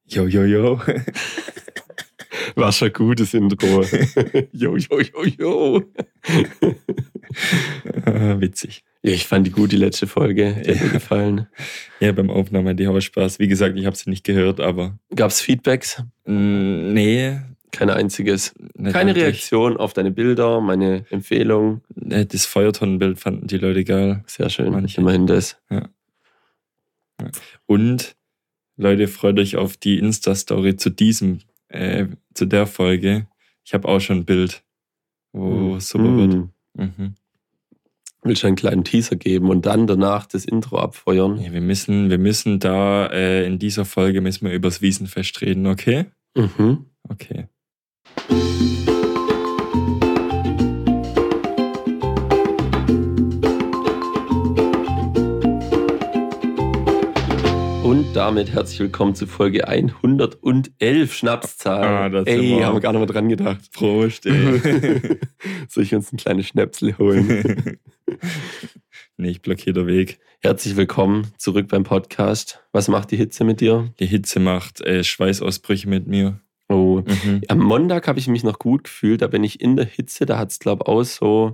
Jo, jo, jo. War schon gutes Intro. Jo, jo, jo, jo. Witzig. Ja, ich fand die gut, die letzte Folge. Die hat mir gefallen. Ja, beim Aufnehmen, die haben Spaß. Wie gesagt, ich habe sie nicht gehört, aber... Gab's Feedbacks? Nee. Kein einziges. Nicht Keine wirklich. Reaktion auf deine Bilder, meine Empfehlung. Das Feuertonnenbild fanden die Leute geil. Sehr schön, Manche. immerhin das. Ja. Und, Leute, freut euch auf die Insta-Story zu der Folge. Ich habe auch schon ein Bild, wo es super wird. Mhm. Willst du einen kleinen Teaser geben und dann danach das Intro abfeuern? Ja, wir müssen da in dieser Folge müssen wir übers Wiesenfest reden, okay? Mhm. Okay. Und damit herzlich willkommen zu Folge 111 Schnapszahl. das sind Ey, haben wir gar nicht mehr dran gedacht. Prost, ey. Soll ich uns ein kleines Schnäpsle holen? Nee, ich blockiere den Weg. Herzlich willkommen zurück beim Podcast. Was macht die Hitze mit dir? Die Hitze macht Schweißausbrüche mit mir. Oh, Mhm. am Montag habe ich mich noch gut gefühlt. Da bin ich in der Hitze. Da hat es, glaube ich, auch so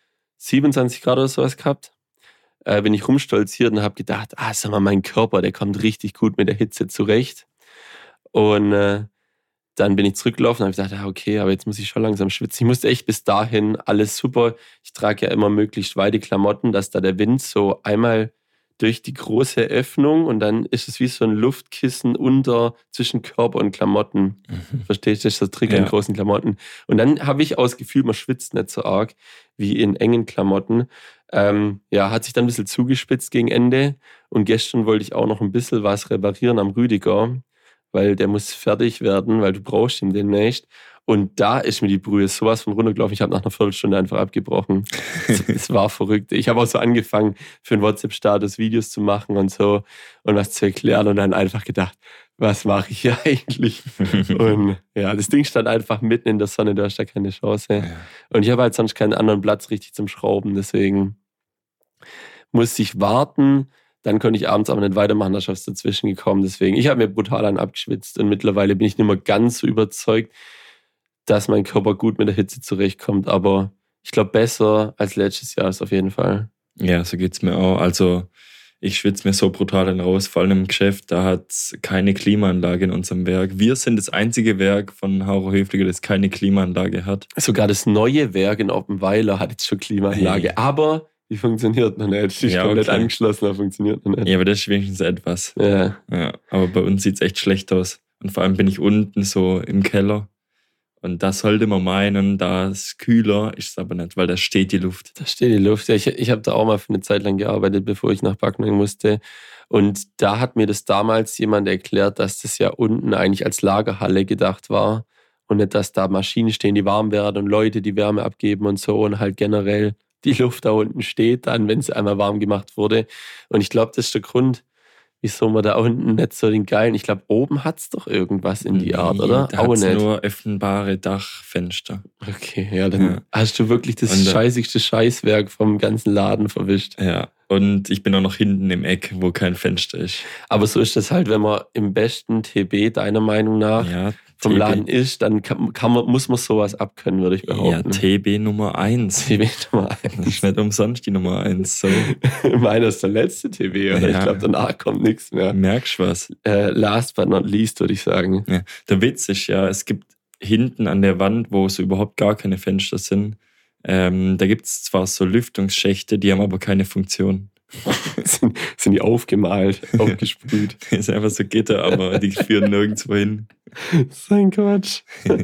27 Grad oder sowas gehabt. Bin ich rumstolziert und habe gedacht, sag mal, mein Körper, der kommt richtig gut mit der Hitze zurecht. Und dann bin ich zurückgelaufen und habe gedacht, okay, aber jetzt muss ich schon langsam schwitzen. Ich musste echt bis dahin alles super. Ich trage ja immer möglichst weite Klamotten, dass da der Wind so einmal durch die große Öffnung und dann ist es wie so ein Luftkissen zwischen Körper und Klamotten. Mhm. Verstehst du? Das ist der Trick Ja. in großen Klamotten. Und dann habe ich auch das Gefühl, man schwitzt nicht so arg wie in engen Klamotten. Hat sich dann ein bisschen zugespitzt gegen Ende. Und gestern wollte ich auch noch ein bisschen was reparieren am Rüdiger, weil der muss fertig werden, weil du brauchst ihn demnächst. Und da ist mir die Brühe sowas von runtergelaufen. Ich habe nach einer Viertelstunde einfach abgebrochen. Es war verrückt. Ich habe auch so angefangen, für einen WhatsApp-Status Videos zu machen und so und was zu erklären und dann einfach gedacht, was mache ich hier eigentlich? Und ja, das Ding stand einfach mitten in der Sonne, du hast da keine Chance. Ja. Und ich habe halt sonst keinen anderen Platz richtig zum Schrauben, deswegen musste ich warten. Dann konnte ich abends aber nicht weitermachen, da ist was dazwischen gekommen. Deswegen, ich habe mir brutal an abgeschwitzt und mittlerweile bin ich nicht mehr ganz so überzeugt, dass mein Körper gut mit der Hitze zurechtkommt. Aber ich glaube, besser als letztes Jahr ist auf jeden Fall. Ja, so geht's mir auch. Also ich schwitze mir so brutal dann raus, vor allem im Geschäft, da hat's keine Klimaanlage in unserem Werk. Wir sind das einzige Werk von Haurer Höfliger, das keine Klimaanlage hat. Sogar das neue Werk in Oppenweiler hat jetzt schon Klimaanlage. Hey. Aber die funktioniert noch nicht. Die ist Ja, komplett okay. angeschlossen, aber funktioniert noch nicht. Ja, aber das ist wenigstens etwas. Ja. Ja, aber bei uns sieht's echt schlecht aus. Und vor allem bin ich unten so im Keller. Und da sollte man meinen, da ist kühler, ist es aber nicht, weil da steht die Luft. Da steht die Luft. Ja, ich habe da auch mal für eine Zeit lang gearbeitet, bevor ich nach Backnang musste. Und da hat mir das damals jemand erklärt, dass das ja unten eigentlich als Lagerhalle gedacht war. Und nicht, dass da Maschinen stehen, die warm werden und Leute, die Wärme abgeben und so. Und halt generell die Luft da unten steht dann, wenn es einmal warm gemacht wurde. Und ich glaube, das ist der Grund, wieso man da unten nicht so den geilen... Ich glaube, oben hat es doch irgendwas in die Art, oder? Da hat's nur öffnbare Dachfenster. Okay, ja, dann hast du wirklich das scheißigste Scheißwerk vom ganzen Laden verwischt. Ja, und ich bin auch noch hinten im Eck, wo kein Fenster ist. Aber so ist das halt, wenn man im besten TB, deiner Meinung nach, Ja, vom TB. Laden ist, dann muss man sowas abkönnen, würde ich Ja, behaupten. TB Nummer 1. TB Nummer Das 1. ist nicht umsonst die Nummer 1. So. Meiner ist der letzte TB, oder? Ja. Ich glaube, danach kommt nichts mehr. Merkst du was? Last but not least, würde ich sagen. Ja. Der Witz ist ja, es gibt hinten an der Wand, wo so überhaupt gar keine Fenster sind, da gibt es zwar so Lüftungsschächte, die haben aber keine Funktion. sind die aufgemalt, aufgesprüht. Das ist einfach so Gitter, aber die führen nirgendwo hin. Sein Quatsch.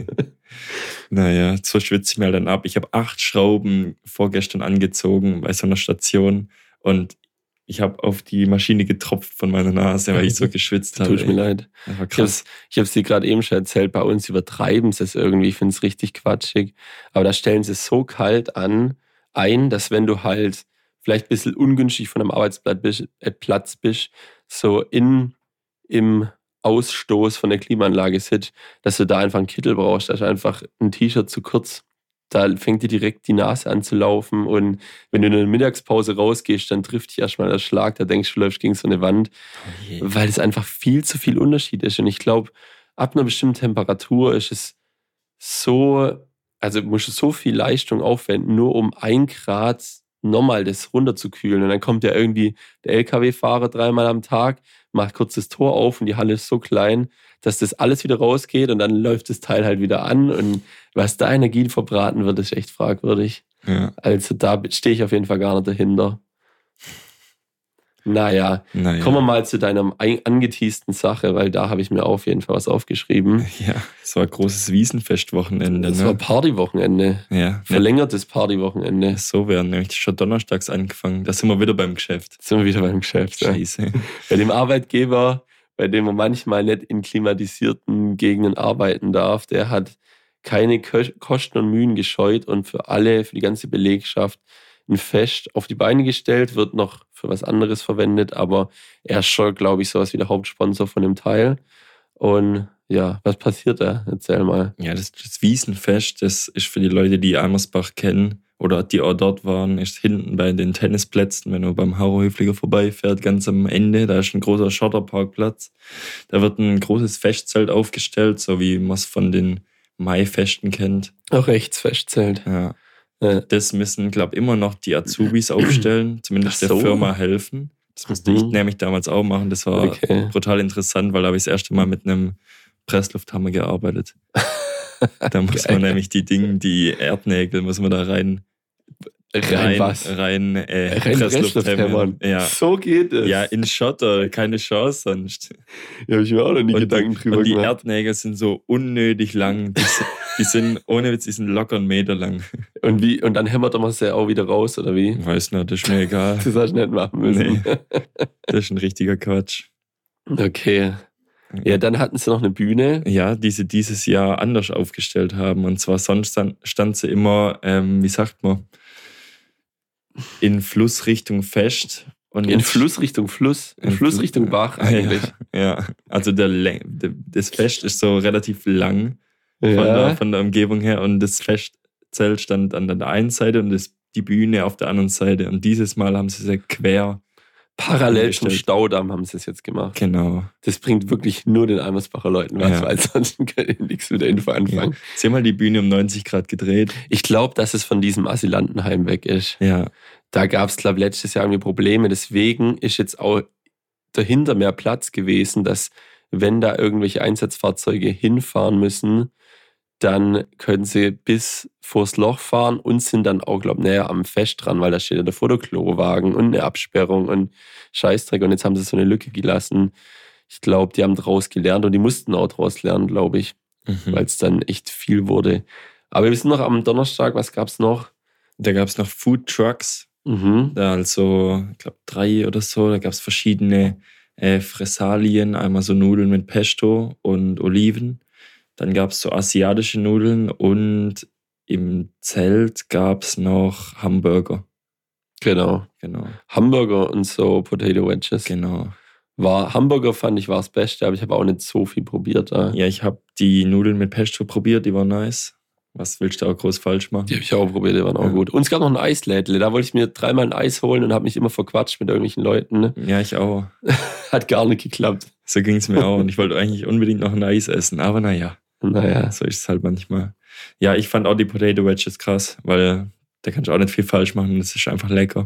Naja, so schwitze ich mir halt dann ab. Ich habe 8 Schrauben vorgestern angezogen bei so einer Station und ich habe auf die Maschine getropft von meiner Nase, weil ich so geschwitzt habe. Tut mir leid. Das war krass. Ich habe es dir gerade eben schon erzählt, bei uns übertreiben sie es irgendwie. Ich finde es richtig quatschig. Aber da stellen sie es so kalt ein, dass wenn du halt vielleicht ein bisschen ungünstig von einem Arbeitsplatz bist, so im Ausstoß von der Klimaanlage sitzt, dass du da einfach einen Kittel brauchst, dass einfach ein T-Shirt zu kurz da fängt dir direkt die Nase an zu laufen und wenn du in der Mittagspause rausgehst, dann trifft dich erstmal der Schlag, da denkst du, du läufst gegen so eine Wand, weil es einfach viel zu viel Unterschied ist. Und ich glaube, ab einer bestimmten Temperatur ist es so, also musst du so viel Leistung aufwenden, nur um 1 Grad nochmal das runterzukühlen. Und dann kommt ja irgendwie der LKW-Fahrer 3-mal am Tag, macht kurz das Tor auf und die Halle ist so klein, dass das alles wieder rausgeht und dann läuft das Teil halt wieder an. Und was da Energie verbraten wird, ist echt fragwürdig. Ja. Also da stehe ich auf jeden Fall gar nicht dahinter. Naja, kommen wir mal zu deiner angeteasten Sache, weil da habe ich mir auf jeden Fall was aufgeschrieben. Ja, es war ein großes Wiesenfestwochenende. Das war Partywochenende. Ja. Verlängertes Partywochenende. So werden nämlich schon donnerstags angefangen. Da sind wir wieder beim Geschäft. Scheiße. Ja. Bei dem Arbeitgeber, bei dem man manchmal nicht in klimatisierten Gegenden arbeiten darf, der hat keine Kosten und Mühen gescheut und für die ganze Belegschaft ein Fest auf die Beine gestellt, wird noch für was anderes verwendet, aber er ist schon, glaube ich, sowas wie der Hauptsponsor von dem Teil. Und ja, was passiert da? Erzähl mal. Ja, das Wiesenfest, das ist für die Leute, die Amersbach kennen oder die auch dort waren, ist hinten bei den Tennisplätzen, wenn man beim Hauerhöfliger vorbeifährt, ganz am Ende, da ist ein großer Schotterparkplatz. Da wird ein großes Festzelt aufgestellt, so wie man es von den Maifesten kennt. Auch Rechtsfestzelt. Ja. Das müssen, glaube ich, immer noch die Azubis aufstellen, zumindest der Firma helfen. Das musste ich nämlich damals auch machen. Das war brutal interessant, weil da habe ich das erste Mal mit einem Presslufthammer gearbeitet. Da muss man nämlich die Erdnägel, muss man da rein Presslufthämmern. Ja. So geht es. Ja, in Schotter, keine Chance sonst. Ja, habe ich mir auch noch nie Gedanken drüber gemacht. Und die gemacht. Erdnägel sind so unnötig lang. Die sind, ohne Witz, die sind locker 1 Meter lang. Und dann hämmert man sie auch wieder raus, oder wie? Ich weiß nicht, das ist mir egal. Das hast du nicht machen müssen. Nee, das ist ein richtiger Quatsch. Okay. Ja, dann hatten sie noch eine Bühne. Ja, die sie dieses Jahr anders aufgestellt haben. Und zwar sonst stand sie immer, wie sagt man, in Flussrichtung Fest. Und in Flussrichtung Fluss? In Flussrichtung Bach eigentlich. Ja. Also das Fest ist so relativ lang von der Umgebung her. Und das Festzelt stand an der einen Seite und die Bühne auf der anderen Seite. Und dieses Mal haben sie quer parallel zum Staudamm haben sie es jetzt gemacht. Genau. Das bringt wirklich nur den Almersbacher Leuten was, weil sonst können die nichts mit der Info anfangen. Ja. Sie haben mal die Bühne um 90 Grad gedreht. Ich glaube, dass es von diesem Asylantenheim weg ist. Ja. Da gab es, glaube ich, letztes Jahr irgendwie Probleme. Deswegen ist jetzt auch dahinter mehr Platz gewesen, dass wenn da irgendwelche Einsatzfahrzeuge hinfahren müssen, dann können sie bis vors Loch fahren und sind dann auch, glaube ich, näher am Fest dran, weil da steht ja der Fotoklowagen und eine Absperrung und Scheißdreck. Und jetzt haben sie so eine Lücke gelassen. Ich glaube, die haben draus gelernt und die mussten auch draus lernen, glaube ich, weil es dann echt viel wurde. Aber wir sind noch am Donnerstag, was gab es noch? Da gab es noch Food Trucks. Da also, ich glaube, 3 oder so. Da gab es verschiedene Fressalien, einmal so Nudeln mit Pesto und Oliven. Dann gab es so asiatische Nudeln und im Zelt gab es noch Hamburger. Genau. Hamburger und so Potato Wedges. Genau. Hamburger fand ich war das Beste, aber ich habe auch nicht so viel probiert da. Ja, ich habe die Nudeln mit Pesto probiert, die waren nice. Was willst du auch groß falsch machen? Die habe ich auch probiert, die waren auch gut. Und es gab noch ein Eislädle, da wollte ich mir 3-mal ein Eis holen und habe mich immer verquatscht mit irgendwelchen Leuten. Ja, ich auch. Hat gar nicht geklappt. So ging es mir auch und ich wollte eigentlich unbedingt noch ein Eis essen, aber naja. So ist es halt manchmal. Ja, ich fand auch die Potato Wedges krass, weil da kannst du auch nicht viel falsch machen. Das ist einfach lecker.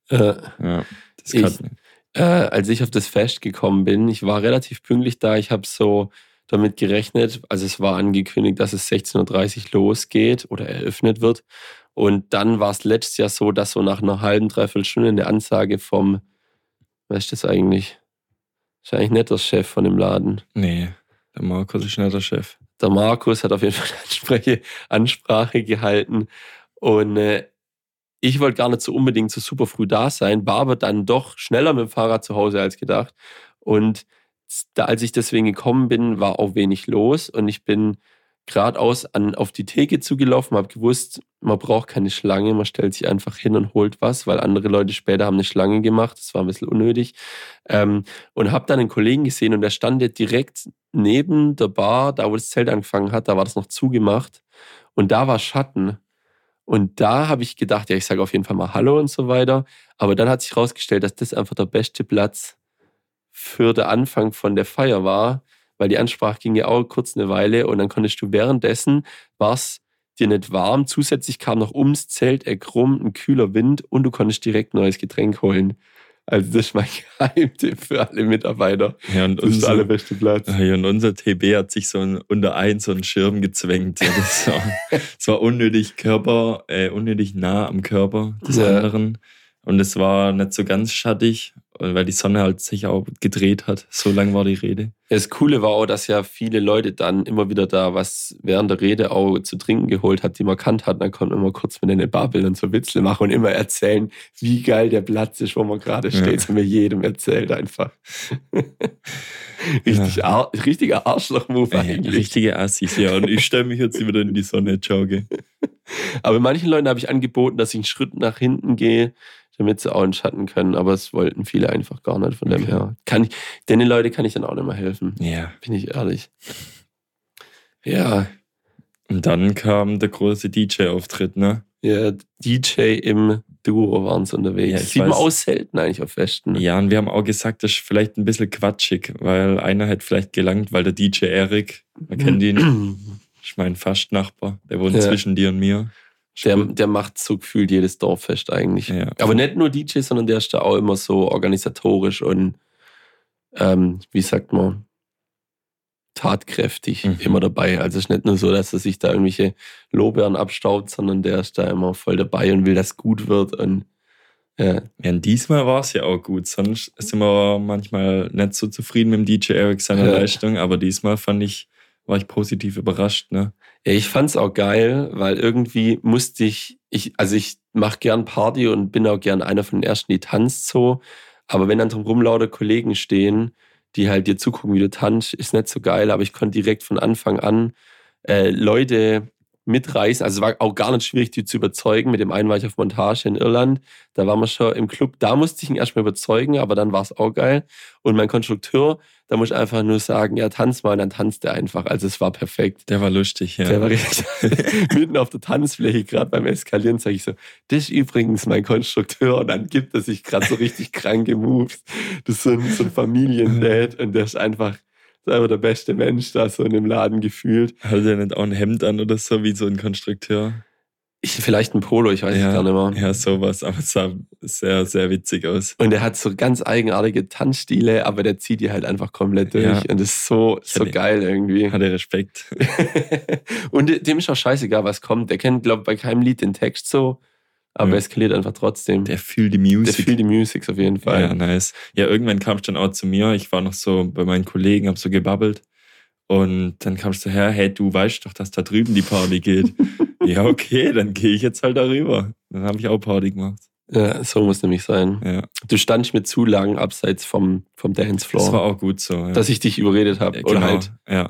Als ich auf das Fest gekommen bin, ich war relativ pünktlich da. Ich habe so damit gerechnet, also es war angekündigt, dass es 16:30 Uhr losgeht oder eröffnet wird. Und dann war es letztes Jahr so, dass so nach einer halben, dreiviertel Stunde eine Ansage vom, was ist das eigentlich? Ist eigentlich nicht der Chef von dem Laden. Nee, der Markus ist nicht der Chef. Der Markus hat auf jeden Fall eine Ansprache gehalten und ich wollte gar nicht so unbedingt so super früh da sein, war aber dann doch schneller mit dem Fahrrad zu Hause als gedacht. Und als ich deswegen gekommen bin, war auch wenig los und ich bin geradeaus auf die Theke zugelaufen, habe gewusst, man braucht keine Schlange, man stellt sich einfach hin und holt was, weil andere Leute später haben eine Schlange gemacht, das war ein bisschen unnötig. Und habe dann einen Kollegen gesehen und der stand ja direkt neben der Bar, da wo das Zelt angefangen hat, da war das noch zugemacht und da war Schatten. Und da habe ich gedacht, ja, ich sage auf jeden Fall mal Hallo und so weiter. Aber dann hat sich herausgestellt, dass das einfach der beste Platz für den Anfang von der Feier war, weil die Ansprache ging ja auch kurz eine Weile und dann konntest du währenddessen, war es dir nicht warm, zusätzlich kam noch ums Zelteck rum ein kühler Wind und du konntest direkt ein neues Getränk holen. Also das ist mein Geheimtipp für alle Mitarbeiter. Ja, und das ist der allerbeste Platz. Ja, und unser TB hat sich so unter so einen Schirm gezwängt. Ja, das war unnötig nah am Körper des anderen. Und es war nicht so ganz schattig, weil die Sonne halt sich auch gedreht hat. So lang war die Rede. Das Coole war auch, dass ja viele Leute dann immer wieder da was während der Rede auch zu trinken geholt hat, die man kannt hat. Dann konnte man immer kurz mit denen babbeln und so Witzel machen und immer erzählen, wie geil der Platz ist, wo man gerade steht. Das haben wir jedem erzählt einfach. Richtiger Arschloch-Move eigentlich. Richtige Assis, ja. Und ich stelle mich jetzt wieder in die Sonne, jogge. Aber manchen Leuten habe ich angeboten, dass ich einen Schritt nach hinten gehe, damit sie auch in Schatten können. Aber es wollten viele einfach gar nicht. Von dem her. Den Leuten kann ich dann auch nicht mehr helfen. Ja. Bin ich ehrlich. Ja. Und dann kam der große DJ-Auftritt, ne? Ja, DJ im Duo waren sie unterwegs. Ja, sieht man auch selten eigentlich auf Festen. Ja, und wir haben auch gesagt, das ist vielleicht ein bisschen quatschig, weil einer hat vielleicht gelangt, weil der DJ Erik, man kennt ihn, ist mein Fastnachbar, der wohnt zwischen dir und mir. Der macht so gefühlt jedes Dorffest eigentlich. Ja. Aber nicht nur DJ, sondern der ist da auch immer so organisatorisch und wie sagt man, tatkräftig immer dabei. Also es ist nicht nur so, dass er sich da irgendwelche Lorbeeren abstaubt, sondern der ist da immer voll dabei und will, dass es gut wird. Und und diesmal war es ja auch gut. Sonst sind wir manchmal nicht so zufrieden mit dem DJ Erik seiner Leistung, aber diesmal war ich positiv überrascht, ne? Ja, ich fand's auch geil, weil irgendwie musste ich mache gern Party und bin auch gern einer von den Ersten, die tanzt so. Aber wenn dann drumherum lauter Kollegen stehen, die halt dir zugucken, wie du tanzt, ist nicht so geil. Aber ich konnte direkt von Anfang an Leute mitreißen. Also es war auch gar nicht schwierig, die zu überzeugen. Mit dem einen war ich auf Montage in Irland. Da waren wir schon im Club. Da musste ich ihn erstmal überzeugen, aber dann war es auch geil. Und mein Konstrukteur, da muss ich einfach nur sagen, ja, tanz mal. Und dann tanzt er einfach. Also es war perfekt. Der war lustig, ja. Der war richtig mitten auf der Tanzfläche, gerade beim Eskalieren, sage ich so, das ist übrigens mein Konstrukteur. Und dann gibt er sich gerade so richtig kranke Moves. Das ist so ein Familiendad und der ist einfach der beste Mensch da so in dem Laden gefühlt. Hat er nicht auch ein Hemd an oder so, wie so ein Konstrukteur? Vielleicht ein Polo, ich weiß es gar nicht mehr. Ja, sowas, aber es sah sehr, sehr witzig aus. Und er hat so ganz eigenartige Tanzstile, aber der zieht die halt einfach komplett durch. Ja. Und das ist so geil irgendwie. Hat er Respekt. Und dem ist auch scheißegal, was kommt. Der kennt, glaube ich, bei keinem Lied den Text so, aber er eskaliert einfach trotzdem. Der fühlt die Musik. Der fühlt die Musik auf jeden Fall. Ja, nice. Ja, irgendwann kam es dann auch zu mir. Ich war noch so bei meinen Kollegen, hab so gebabbelt. Und dann kamst du her, hey, du weißt doch, dass da drüben die Party geht. Ja, okay, dann gehe ich jetzt halt darüber. Dann habe ich auch Party gemacht. Ja, so muss nämlich sein. Ja. Du standst mit Zulagen abseits vom Dancefloor. Das war auch gut so. Ja. Dass ich dich überredet habe. Ja, genau. Halt, ja.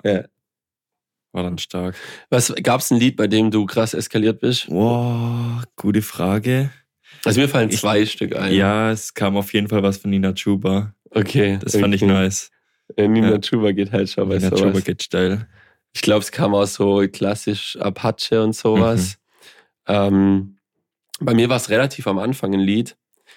War dann stark. Gab es ein Lied, bei dem du krass eskaliert bist? Wow, gute Frage. Also mir fallen 2 Stück ein. Ja, es kam auf jeden Fall was von Nina Chuba. Okay. Das fand ich nice. Nina Chuba geht halt schon bei sowas. Nina Chuba geht steil. Ich glaube, es kam auch so klassisch Apache und sowas. Bei mir war es relativ am Anfang ein Lied.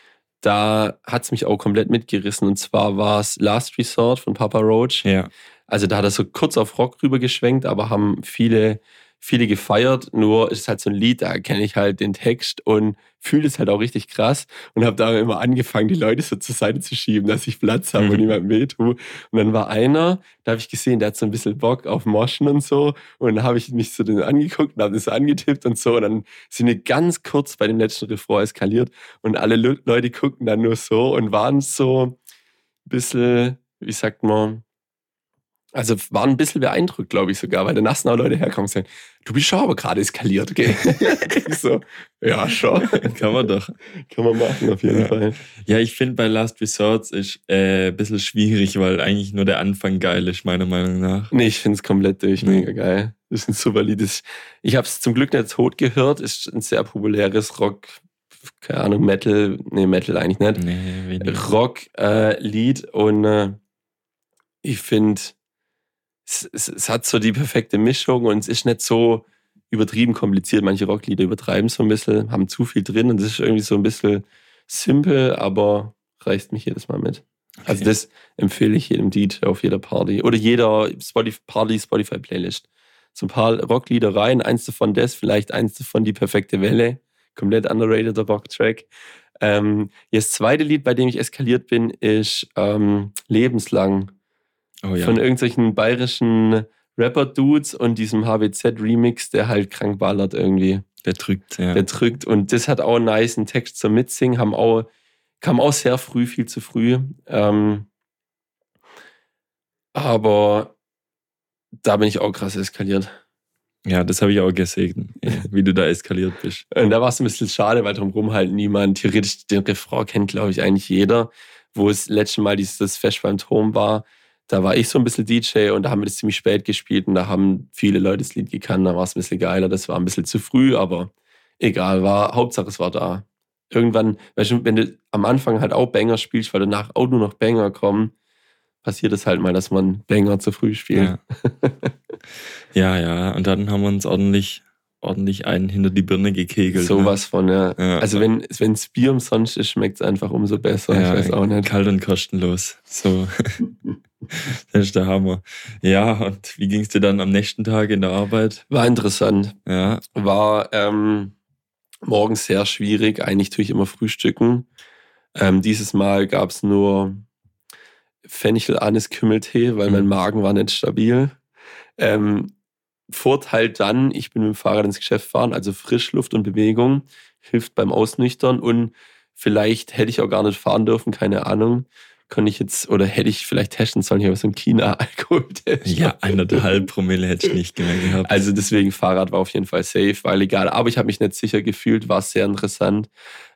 Da hat es mich auch komplett mitgerissen. Und zwar war es Last Resort von Papa Roach. Ja. Also da hat er so kurz auf Rock rüber geschwenkt, aber haben viele gefeiert. Nur ist es halt so ein Lied, da kenne ich halt den Text und fühle es halt auch richtig krass. Und habe da immer angefangen, die Leute so zur Seite zu schieben, dass ich Platz habe und niemandem wehtue. Und dann war einer, da habe ich gesehen, der hat so ein bisschen Bock auf Moschen und so. Und dann habe ich mich so den angeguckt und habe das so angetippt und so. Und dann sind wir ganz kurz bei dem letzten Refrain eskaliert. Und alle Leute guckten dann nur so und waren so ein bisschen, wie sagt man, also waren ein bisschen beeindruckt, glaube ich sogar, weil danach sind auch Leute herkommen und sagen, du bist schon aber gerade eskaliert, gell? Ich so, ja, schon. Kann man doch. Kann man machen, auf jeden Fall. Ja, ich finde bei Last Resorts ist ein bisschen schwierig, weil eigentlich nur der Anfang geil ist, meiner Meinung nach. Nee, ich finde es komplett mega geil. Das ist ein super Lied. Ich habe es zum Glück nicht tot gehört. Ist ein sehr populäres Rock, keine Ahnung, Metal eigentlich nicht. Nee, Rock-Lied und ich finde, es hat so die perfekte Mischung und es ist nicht so übertrieben kompliziert. Manche Rocklieder übertreiben so ein bisschen, haben zu viel drin und das ist irgendwie so ein bisschen simpel, aber reißt mich jedes Mal mit. Okay. Also das empfehle ich jedem DJ auf jeder Party oder jeder Spotify-Playlist. So ein paar Rocklieder rein, eins davon vielleicht eins davon die perfekte Welle. Komplett underrated, der Rocktrack. Das zweite Lied, bei dem ich eskaliert bin, ist Lebenslang. Oh ja. Von irgendwelchen bayerischen Rapper-Dudes und diesem HWZ-Remix, der halt krank ballert irgendwie. Der drückt, ja. Der drückt und das hat auch einen nicen Text zum Mitsingen, kam auch sehr früh, viel zu früh. Aber da bin ich auch krass eskaliert. Ja, das habe ich auch gesehen, wie du da eskaliert bist. Und da war es ein bisschen schade, weil drumherum halt niemand, theoretisch den Refrain kennt, glaube ich, eigentlich jeder. Wo es letztes Mal das Fest beim Turm war, da war ich so ein bisschen DJ und da haben wir das ziemlich spät gespielt und da haben viele Leute das Lied gekannt, da war es ein bisschen geiler, das war ein bisschen zu früh, aber egal, Hauptsache es war da. Irgendwann, weißt du, wenn du am Anfang halt auch Banger spielst, weil danach auch nur noch Banger kommen, passiert es halt mal, dass man Banger zu früh spielt. Ja, und dann haben wir uns ordentlich einen hinter die Birne gekegelt. Sowas von, ja. Also wenn es Bier umsonst ist, schmeckt es einfach umso besser. Ja, ich weiß auch nicht. Kalt und kostenlos. So. Das ist der Hammer. Ja, und wie ging es dir dann am nächsten Tag in der Arbeit? War interessant. Ja. War morgens sehr schwierig. Eigentlich tue ich immer frühstücken. Dieses Mal gab es nur Fenchel-Anis-Kümmeltee, weil mein Magen war nicht stabil. Vorteil dann, ich bin mit dem Fahrrad ins Geschäft fahren, also Frischluft und Bewegung hilft beim Ausnüchtern und vielleicht hätte ich auch gar nicht fahren dürfen, keine Ahnung. Hätte ich vielleicht testen sollen, hier so ein China-Alkoholtest. Ja, 1,5 Promille hätte ich nicht mehr gehabt. Also deswegen, Fahrrad war auf jeden Fall safe, weil egal, aber ich habe mich nicht sicher gefühlt, war sehr interessant.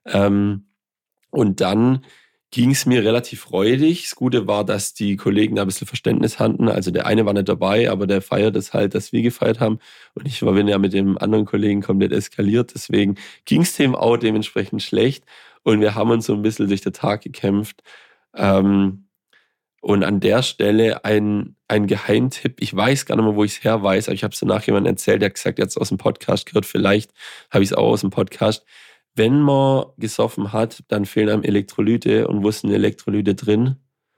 Und dann ging es mir relativ freudig. Das Gute war, dass die Kollegen da ein bisschen Verständnis hatten. Also der eine war nicht dabei, aber der feiert es halt, dass wir gefeiert haben. Und ich bin ja mit dem anderen Kollegen komplett eskaliert. Deswegen ging es dem auch dementsprechend schlecht. Und wir haben uns so ein bisschen durch den Tag gekämpft. Und an der Stelle ein Geheimtipp. Ich weiß gar nicht mehr, wo ich es her weiß, aber ich habe es danach jemandem erzählt, der hat gesagt, er hat es aus dem Podcast gehört. Vielleicht habe ich es auch aus dem Podcast. Wenn man gesoffen hat, dann fehlen einem Elektrolyte. Und wo sind Elektrolyte drin?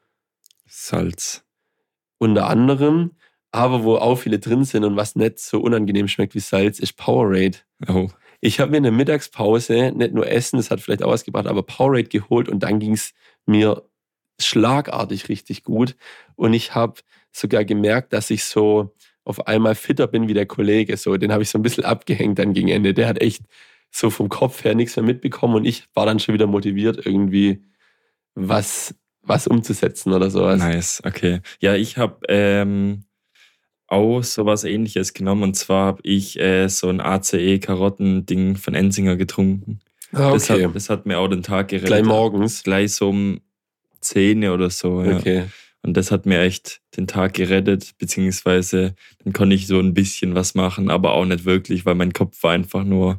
Salz. Unter anderem. Aber wo auch viele drin sind und was nicht so unangenehm schmeckt wie Salz, ist Powerade. Oh. Ich habe mir in der Mittagspause nicht nur Essen, das hat vielleicht auch was gebracht, aber Powerade geholt und dann ging es mir schlagartig richtig gut. Und ich habe sogar gemerkt, dass ich so auf einmal fitter bin wie der Kollege. So, den habe ich so ein bisschen abgehängt dann gegen Ende. Der hat echt so vom Kopf her nichts mehr mitbekommen und ich war dann schon wieder motiviert, irgendwie was umzusetzen oder sowas. Nice, okay. Ja, ich habe auch sowas Ähnliches genommen und zwar habe ich so ein ACE-Karotten-Ding von Ensinger getrunken. Ah, okay. Das hat mir auch den Tag gerettet. Gleich morgens? Gleich so um 10 oder so. Ja. Okay. Und das hat mir echt den Tag gerettet, beziehungsweise dann konnte ich so ein bisschen was machen, aber auch nicht wirklich, weil mein Kopf war einfach nur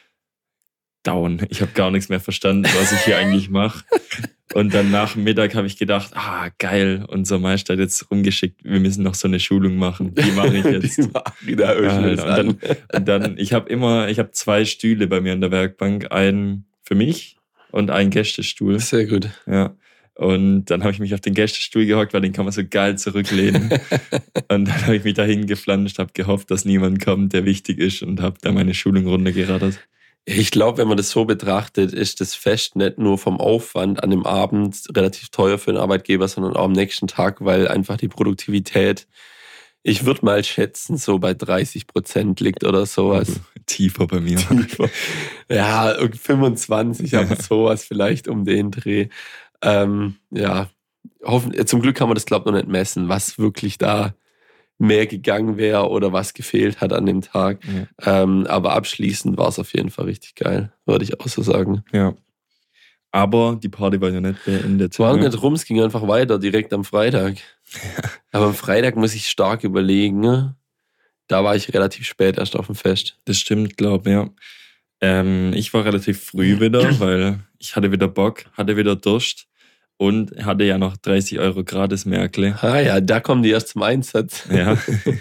down. Ich habe gar nichts mehr verstanden, was ich hier eigentlich mache. Und dann nach dem Mittag habe ich gedacht, geil, unser Meister hat jetzt rumgeschickt, wir müssen noch so eine Schulung machen. Die mache ich jetzt. Und dann, ich habe 2 Stühle bei mir in der Werkbank, einen für mich und einen Gästestuhl. Sehr gut. Ja. Und dann habe ich mich auf den Gästestuhl gehockt, weil den kann man so geil zurücklehnen. Und dann habe ich mich dahin geflanscht, habe gehofft, dass niemand kommt, der wichtig ist und habe da meine Schulung runtergerattert. Ich glaube, wenn man das so betrachtet, ist das Fest nicht nur vom Aufwand an dem Abend relativ teuer für den Arbeitgeber, sondern auch am nächsten Tag, weil einfach die Produktivität, ich würde mal schätzen, so bei 30% liegt oder sowas. Tiefer bei mir. Tiefer. Ja, 25, aber sowas vielleicht um den Dreh. Ja, zum Glück kann man das, glaube ich, noch nicht messen, was wirklich da mehr gegangen wäre oder was gefehlt hat an dem Tag. Ja. Aber abschließend war es auf jeden Fall richtig geil, würde ich auch so sagen. Ja. Aber die Party war ja nicht beendet. Es war nicht rum, es ging einfach weiter, direkt am Freitag. Ja. Aber am Freitag muss ich stark überlegen. Ne? Da war ich relativ spät erst auf dem Fest. Das stimmt, glaube ich, ja. Ich war relativ früh wieder, weil ich hatte wieder Bock, hatte wieder Durst. Und hatte ja noch 30 € gratis Märkle. Ah ja, da kommen die erst zum Einsatz. Ja.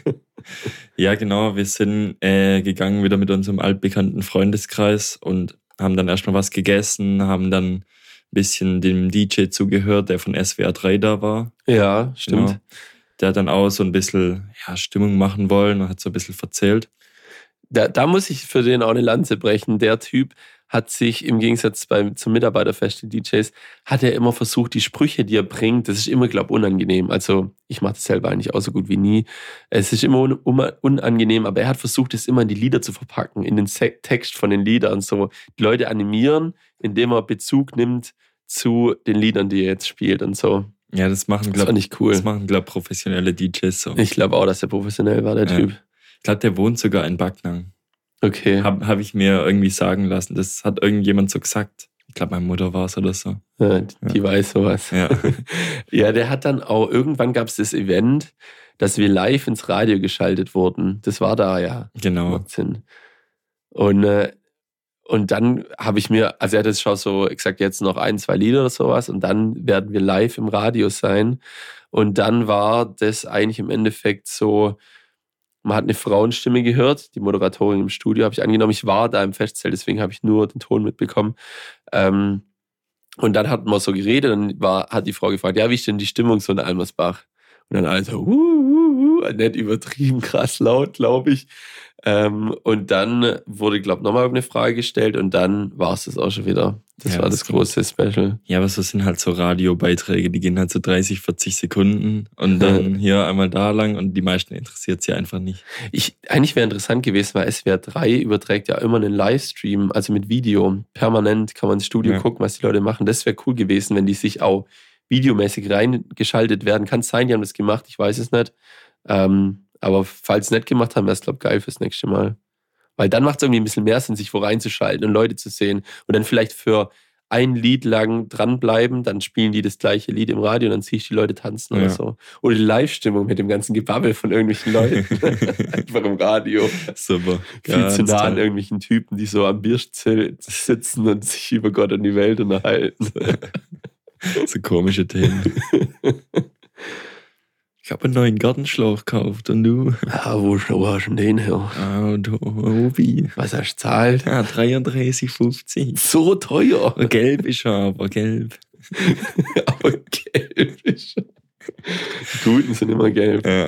Ja, genau. Wir sind gegangen wieder mit unserem altbekannten Freundeskreis und haben dann erstmal was gegessen, haben dann ein bisschen dem DJ zugehört, der von SWR 3 da war. Ja, stimmt. Genau. Der hat dann auch so ein bisschen Stimmung machen wollen und hat so ein bisschen erzählt. Da muss ich für den auch eine Lanze brechen. Der Typ hat sich im Gegensatz zum Mitarbeiterfest, die DJs, hat er immer versucht, die Sprüche, die er bringt, das ist immer, glaube ich, unangenehm. Also ich mache das selber eigentlich auch so gut wie nie. Es ist immer unangenehm, aber er hat versucht, es immer in die Lieder zu verpacken, in den Text von den Liedern. So die Leute animieren, indem er Bezug nimmt zu den Liedern, die er jetzt spielt und so. Ja, das machen, Das fand ich cool. Das machen, glaube ich, professionelle DJs so. Ich glaube auch, dass er professionell war, der Typ. Ich glaube, der wohnt sogar in Backnang. Okay. Hab ich mir irgendwie sagen lassen. Das hat irgendjemand so gesagt. Ich glaube, meine Mutter war es oder so. Ja, die weiß sowas. Ja. Ja, der hat dann auch, irgendwann gab es das Event, dass wir live ins Radio geschaltet wurden. Das war da, ja. Genau. Und dann habe ich mir, also er hat jetzt schon so gesagt, jetzt noch 1, 2 Lieder oder sowas und dann werden wir live im Radio sein. Und dann war das eigentlich im Endeffekt so, man hat eine Frauenstimme gehört, die Moderatorin im Studio, habe ich angenommen. Ich war da im Festzelt, deswegen habe ich nur den Ton mitbekommen. Und dann hatten wir so geredet und hat die Frau gefragt, ja, wie ist denn die Stimmung so in Almersbach? Und dann also, nicht übertrieben krass laut, glaube ich. Und dann wurde, glaube ich, nochmal eine Frage gestellt und dann war es das auch schon wieder. Das war das große Special. Ja, aber so sind halt so Radiobeiträge, die gehen halt so 30, 40 Sekunden und dann hier einmal da lang und die meisten interessiert sie einfach nicht. Eigentlich wäre interessant gewesen, weil SWR 3 überträgt ja immer einen Livestream, also mit Video. Permanent kann man ins Studio gucken, was die Leute machen. Das wäre cool gewesen, wenn die sich auch videomäßig reingeschaltet werden. Kann sein, die haben das gemacht, ich weiß es nicht. Aber falls sie nicht gemacht haben, wäre es, glaube ich, geil fürs nächste Mal. Weil dann macht es irgendwie ein bisschen mehr Sinn, sich wo reinzuschalten und Leute zu sehen. Und dann vielleicht für ein Lied lang dranbleiben, dann spielen die das gleiche Lied im Radio und dann sehe ich die Leute tanzen oder so. Oder die Live-Stimmung mit dem ganzen Gebabbel von irgendwelchen Leuten. Einfach im Radio. Super. Viel zu nah an irgendwelchen Typen, die so am Bierzelt sitzen und sich über Gott und die Welt unterhalten. So komische Themen. Ich habe einen neuen Gartenschlauch gekauft und du? Ja, wo hast du denn den her? Wie? Was hast du gezahlt? Ja, 33,50. So teuer. Gelb ist er, aber gelb. Aber gelb ist er. Die Guten sind immer gelb. Ja.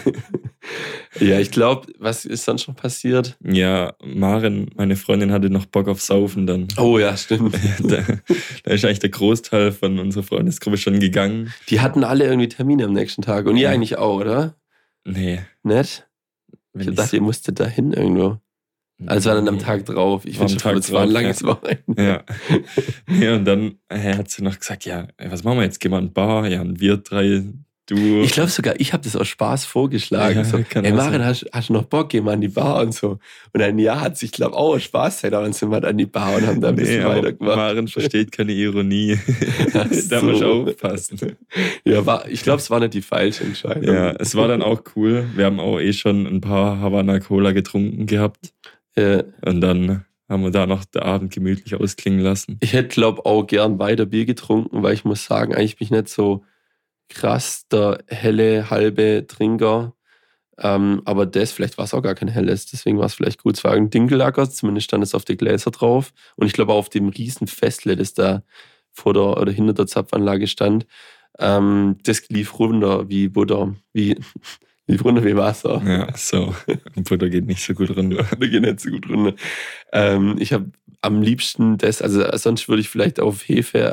Ja, ich glaube, was ist dann schon passiert? Ja, Maren, meine Freundin, hatte noch Bock auf Saufen dann. Oh ja, stimmt. Da ist eigentlich der Großteil von unserer Freundesgruppe schon gegangen. Die hatten alle irgendwie Termine am nächsten Tag. Und ihr eigentlich auch, oder? Nee. Nicht? Ich dachte, ihr musstet dahin irgendwo. Also war dann am Tag drauf. Ich wünsche, das war ein langes Wochenende. Ja. Ja, und dann hat sie noch gesagt, ja, was machen wir jetzt? Gehen wir in die Bar? Ja, und wir drei, du. Ich glaube sogar, ich habe das aus Spaß vorgeschlagen. Ja, so, kann Maren, hast du noch Bock? Gehen wir an die Bar und so. Und ein Jahr hat sich, glaube ich, auch aus Spaß sein, aber dann sind wir an die Bar und haben da ein bisschen weitergemacht. Maren versteht keine Ironie. Da muss ich aufpassen. Ja, ich glaube, es war nicht die falsche Entscheidung. Ja, es war dann auch cool. Wir haben auch schon ein paar Havana Cola getrunken gehabt. Und dann haben wir da noch den Abend gemütlich ausklingen lassen. Ich hätte, glaube ich, auch gern weiter Bier getrunken, weil ich muss sagen, eigentlich bin ich nicht so krass der helle, halbe Trinker. Aber vielleicht war es auch gar kein helles, deswegen war es vielleicht gut. Es war ein Dinkellager, zumindest stand es auf die Gläser drauf. Und ich glaube auch auf dem riesen Festle, das da vor der oder hinter der Zapfanlage stand, das lief runter wie Butter, wie runter wie Wasser. Ja, so. Butter geht nicht so gut runter. Butter geht nicht so gut runter. Ich habe am liebsten das, also sonst würde ich vielleicht auf Hefe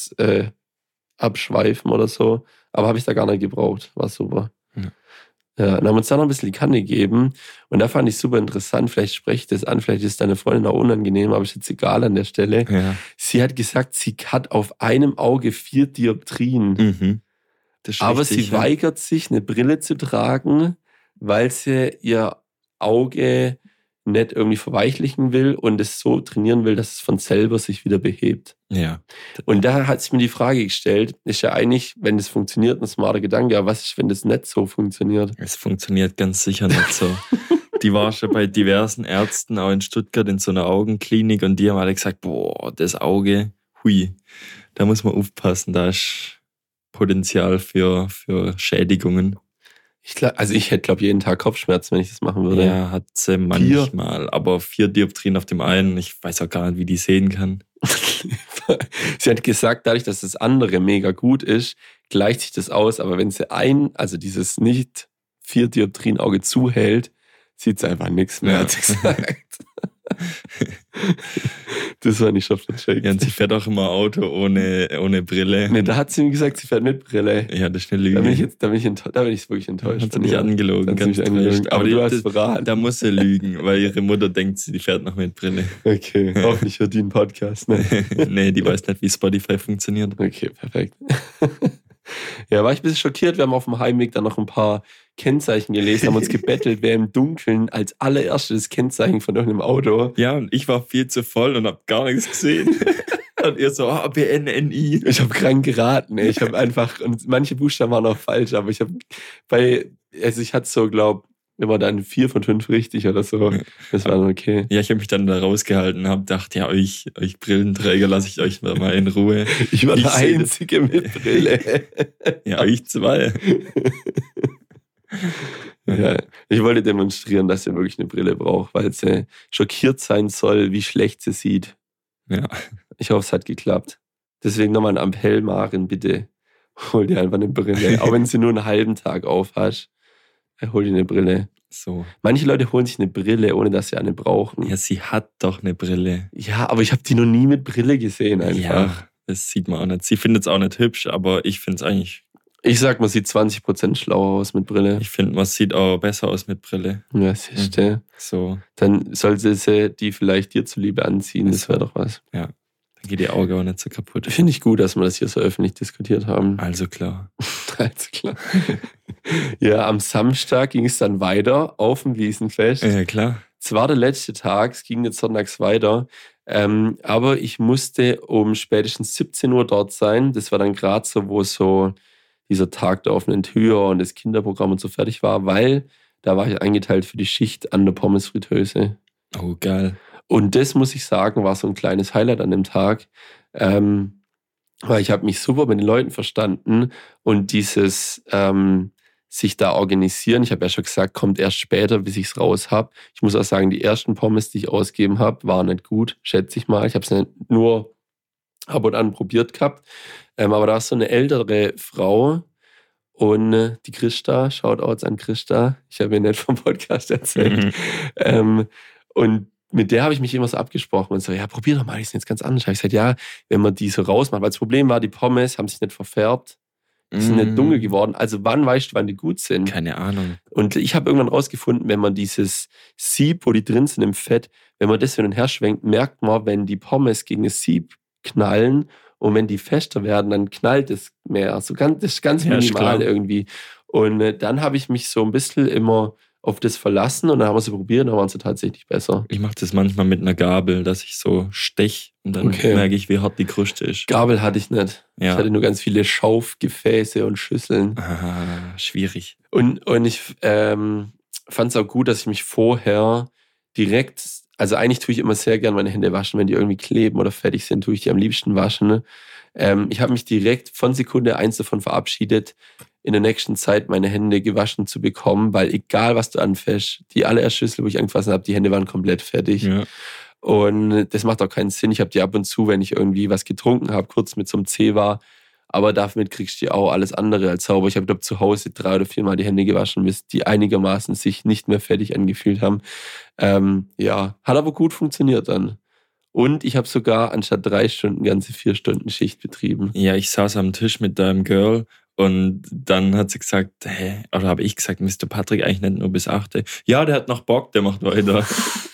abschweifen oder so, aber habe ich da gar nicht gebraucht. War super. Ja, dann haben wir uns da noch ein bisschen die Kanne gegeben und da fand ich super interessant, vielleicht spreche ich das an, vielleicht ist deine Freundin auch unangenehm, aber ist jetzt egal an der Stelle. Ja. Sie hat gesagt, sie hat auf einem Auge 4 Dioptrien. Mhm. Aber richtig, sie weigert sich, eine Brille zu tragen, weil sie ihr Auge nicht irgendwie verweichlichen will und es so trainieren will, dass es von selber sich wieder behebt. Ja. Und da hat sich mir die Frage gestellt, ist ja eigentlich, wenn das funktioniert, ein smarter Gedanke, aber was ist, wenn das nicht so funktioniert? Es funktioniert ganz sicher nicht so. Die war schon bei diversen Ärzten, auch in Stuttgart, in so einer Augenklinik und die haben alle gesagt, boah, das Auge, hui, da muss man aufpassen, da ist Potenzial für Schädigungen. Ich hätte, glaube ich, jeden Tag Kopfschmerzen, wenn ich das machen würde. Ja, hat sie manchmal. Aber 4 Dioptrien auf dem einen, ich weiß auch gar nicht, wie die sehen kann. Sie hat gesagt, dadurch, dass das andere mega gut ist, gleicht sich das aus. Aber wenn sie also dieses nicht 4 Dioptrien Auge zuhält, sieht sie einfach nichts mehr, hat sie gesagt. Das war nicht schon vercheckt. Ja, und sie fährt auch immer Auto ohne Brille. Nee, da hat sie mir gesagt, sie fährt mit Brille. Ja, das ist eine Lüge. Da bin ich wirklich enttäuscht. Hat sie mich angelogen, ganz angelogen. Aber du hast verraten. Da muss sie lügen, weil ihre Mutter denkt, sie fährt noch mit Brille. Okay, hoffentlich hört die einen Podcast. Ne? Nee, die weiß nicht, wie Spotify funktioniert. Okay, perfekt. Ja, war ich ein bisschen schockiert. Wir haben auf dem Heimweg dann noch ein paar Kennzeichen gelesen, haben uns gebettelt, wer im Dunkeln als allererstes Kennzeichen von irgendeinem Auto. Ja, und ich war viel zu voll und hab gar nichts gesehen. Und ihr so, BNNI. Ich habe krank geraten. Ich habe einfach, und manche Buchstaben waren auch falsch, aber ich hatte so, immer dann 4 von 5 richtig oder so. Das war dann okay. Ja, ich habe mich dann da rausgehalten und habe gedacht, ja, euch Brillenträger lasse ich euch mal in Ruhe. Ich war der Einzige mit Brille. Ja, euch 2. Ja, ich wollte demonstrieren, dass sie wirklich eine Brille braucht, weil sie schockiert sein soll, wie schlecht sie sieht. Ja. Ich hoffe, es hat geklappt. Deswegen nochmal ein Appell, Maren, bitte hol dir einfach eine Brille. Auch wenn sie nur einen halben Tag auf hast, hol dir eine Brille. So. Manche Leute holen sich eine Brille, ohne dass sie eine brauchen. Ja, sie hat doch eine Brille. Ja, aber ich habe die noch nie mit Brille gesehen einfach. Ja, das sieht man auch nicht. Sie findet es auch nicht hübsch, aber ich finde es eigentlich... Ich sag, man sieht 20% schlauer aus mit Brille. Ich finde, man sieht auch besser aus mit Brille. Ja, siehst du. So. Dann sollte sie die vielleicht dir zuliebe anziehen, das wäre doch was. Ja, dann geht ihr Auge auch nicht so kaputt. Finde ich gut, dass wir das hier so öffentlich diskutiert haben. Also klar. Also klar. Ja, am Samstag ging es dann weiter auf dem Wiesenfest. Ja, klar. Es war der letzte Tag, es ging jetzt sonntags weiter. Aber ich musste um spätestens 17 Uhr dort sein. Das war dann gerade so, wo so dieser Tag der offenen Tür und das Kinderprogramm und so fertig war, weil da war ich eingeteilt für die Schicht an der Pommesfritteuse. Oh, geil. Und das, muss ich sagen, war so ein kleines Highlight an dem Tag, weil ich habe mich super mit den Leuten verstanden und dieses sich da organisieren, ich habe ja schon gesagt, kommt erst später, bis ich es raus habe. Ich muss auch sagen, die ersten Pommes, die ich ausgegeben habe, waren nicht gut, schätze ich mal. Ich habe es nicht nur ab und an probiert gehabt. Aber da ist so eine ältere Frau und die Christa, Shoutouts an Christa, ich habe ihr nicht vom Podcast erzählt. Und mit der habe ich mich immer so abgesprochen und so, ja, probier doch mal, die sind jetzt ganz anders. Habe ich gesagt, ja, wenn man die so rausmacht, weil das Problem war, die Pommes haben sich nicht verfärbt, die sind nicht dunkel geworden. Also wann weißt du, wann die gut sind? Keine Ahnung. Und ich habe irgendwann rausgefunden, wenn man dieses Sieb, wo die drin sind im Fett, wenn man das hin und her schwenkt, merkt man, wenn die Pommes gegen das Sieb knallen und wenn die fester werden, dann knallt es mehr. So das ist ganz minimal irgendwie. Und dann habe ich mich so ein bisschen immer auf das verlassen und dann haben wir sie probiert und dann waren sie tatsächlich besser. Ich mache das manchmal mit einer Gabel, dass ich so stech und dann merke ich, wie hart die Kruste ist. Gabel hatte ich nicht. Ja. Ich hatte nur ganz viele Schaufgefäße und Schüsseln. Schwierig. Und ich fand es auch gut, dass ich mich vorher direkt, also eigentlich tue ich immer sehr gern meine Hände waschen, wenn die irgendwie kleben oder fertig sind, tue ich die am liebsten waschen. Ich habe mich direkt von Sekunde 1 davon verabschiedet, in der nächsten Zeit meine Hände gewaschen zu bekommen, weil egal, was du anfährst, die allererste Schüssel, wo ich angefassen habe, die Hände waren komplett fertig. Ja. Und das macht auch keinen Sinn. Ich habe die ab und zu, wenn ich irgendwie was getrunken habe, kurz mit so einem Zeh war, aber damit kriegst du auch alles andere als sauber. Ich habe, glaube zu Hause 3 oder 4 Mal die Hände gewaschen, bis die einigermaßen sich nicht mehr fertig angefühlt haben. Ja, hat aber gut funktioniert dann. Und ich habe sogar anstatt 3 Stunden ganze 4 Stunden Schicht betrieben. Ja, ich saß am Tisch mit deinem Girl und dann hat sie gesagt, oder habe ich gesagt, Mr. Patrick eigentlich nicht nur bis 8. Ja, der hat noch Bock, der macht weiter.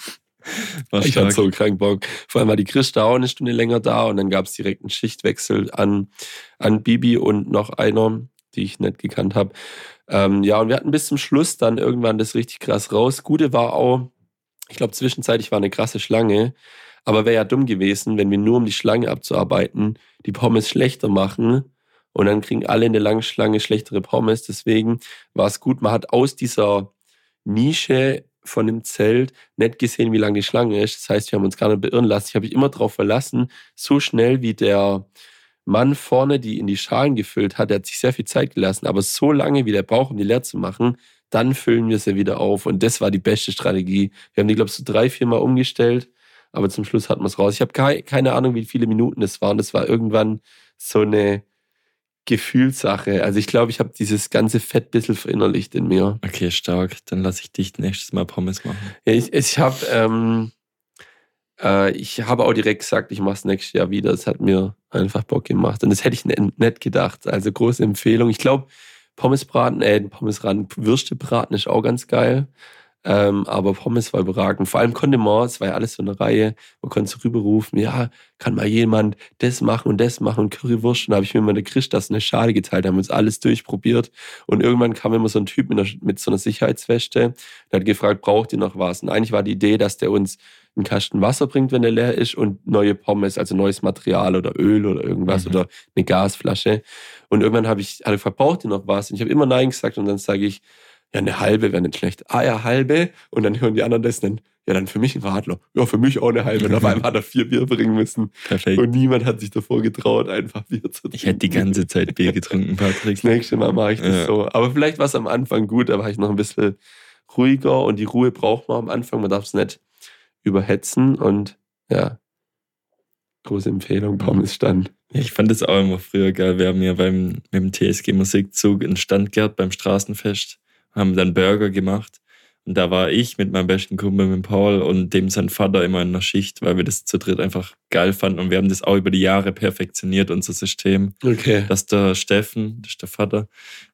Ich hatte so krank Bock. Vor allem war die Christa auch 1 Stunde länger da und dann gab es direkt einen Schichtwechsel an Bibi und noch einer, die ich nicht gekannt habe. Ja, und wir hatten bis zum Schluss dann irgendwann das richtig krass raus. Gute war auch, ich glaube zwischenzeitlich war eine krasse Schlange, aber wäre ja dumm gewesen, wenn wir nur, um die Schlange abzuarbeiten, die Pommes schlechter machen und dann kriegen alle in der langen Schlange schlechtere Pommes. Deswegen war es gut, man hat aus dieser Nische von dem Zelt nicht gesehen, wie lang die Schlange ist. Das heißt, wir haben uns gar nicht beirren lassen. Ich habe mich immer darauf verlassen, so schnell wie der Mann vorne die in die Schalen gefüllt hat, der hat sich sehr viel Zeit gelassen, aber so lange, wie der braucht, um die leer zu machen, dann füllen wir sie wieder auf. Und das war die beste Strategie. Wir haben die, glaube ich, so 3-4 Mal umgestellt, aber zum Schluss hatten wir es raus. Ich habe keine Ahnung, wie viele Minuten das waren. Das war irgendwann so eine Gefühlssache. Also ich glaube, ich habe dieses ganze Fett ein bisschen verinnerlicht in mir. Okay, stark. Dann lasse ich dich nächstes Mal Pommes machen. Ja, ich habe auch direkt gesagt, ich mache es nächstes Jahr wieder. Es hat mir einfach Bock gemacht. Und das hätte ich nicht gedacht. Also große Empfehlung. Ich glaube, Würstebraten ist auch ganz geil. Aber Pommes war überragend. Vor allem konnte man, es war ja alles so eine Reihe, man konnte so rüberrufen, ja, kann mal jemand das machen und Currywurst. Und da habe ich mir mal eine Christas eine Schale geteilt, haben uns alles durchprobiert. Und irgendwann kam immer so ein Typ mit so einer Sicherheitsweste, der hat gefragt, braucht ihr noch was? Und eigentlich war die Idee, dass der uns einen Kasten Wasser bringt, wenn der leer ist, und neue Pommes, also neues Material oder Öl oder irgendwas oder eine Gasflasche. Und irgendwann hat er gefragt, braucht ihr noch was? Und ich habe immer Nein gesagt und dann sage ich, ja, eine halbe wäre nicht schlecht. Ah ja, halbe. Und dann hören die anderen das dann, ja, dann für mich ein Radler. Ja, für mich auch eine halbe. Und auf einmal hat er 4 Bier bringen müssen. Perfekt. Und niemand hat sich davor getraut, einfach Bier zu trinken. Ich hätte die ganze Zeit Bier getrunken, Patrick. Das nächste Mal mache ich das so. Aber vielleicht war es am Anfang gut, da war ich noch ein bisschen ruhiger und die Ruhe braucht man am Anfang. Man darf es nicht überhetzen und ja, große Empfehlung, Pommesstand. Ja, ich fand das auch immer früher geil. Wir haben ja mit dem TSG Musikzug einen Stand gehabt beim Straßenfest, haben dann Burger gemacht. Und da war ich mit meinem besten Kumpel, mit Paul, und dem sein Vater immer in der Schicht, weil wir das zu dritt einfach geil fanden. Und wir haben das auch über die Jahre perfektioniert, unser System. Okay. Dass der Steffen, das ist der Vater,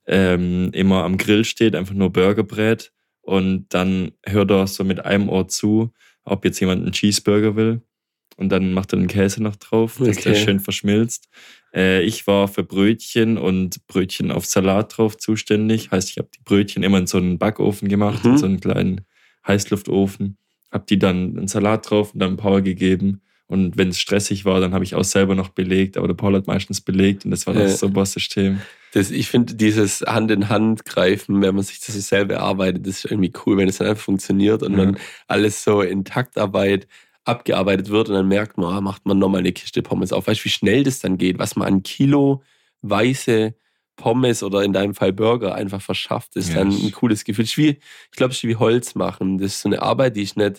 immer am Grill steht, einfach nur Burger brät. Und dann hört er so mit einem Ohr zu, ob jetzt jemand einen Cheeseburger will. Und dann macht er den Käse noch drauf, dass der schön verschmilzt. Ich war für Brötchen und Brötchen auf Salat drauf zuständig. Heißt, ich habe die Brötchen immer in so einen Backofen gemacht, in so einen kleinen Heißluftofen. Habe die dann einen Salat drauf und dann Paul gegeben. Und wenn es stressig war, dann habe ich auch selber noch belegt. Aber der Paul hat meistens belegt und das war das super System. Ich finde dieses Hand-in-Hand-Greifen, wenn man sich das selber erarbeitet, das ist irgendwie cool, wenn es dann einfach funktioniert und man alles so in Taktarbeit abgearbeitet wird und dann merkt man, macht man nochmal eine Kiste Pommes auf. Weißt du, wie schnell das dann geht, was man an Kilo weiße Pommes oder in deinem Fall Burger einfach verschafft, ist dann ein cooles Gefühl. Ich glaube, es ist wie Holz machen. Das ist so eine Arbeit, die ist nicht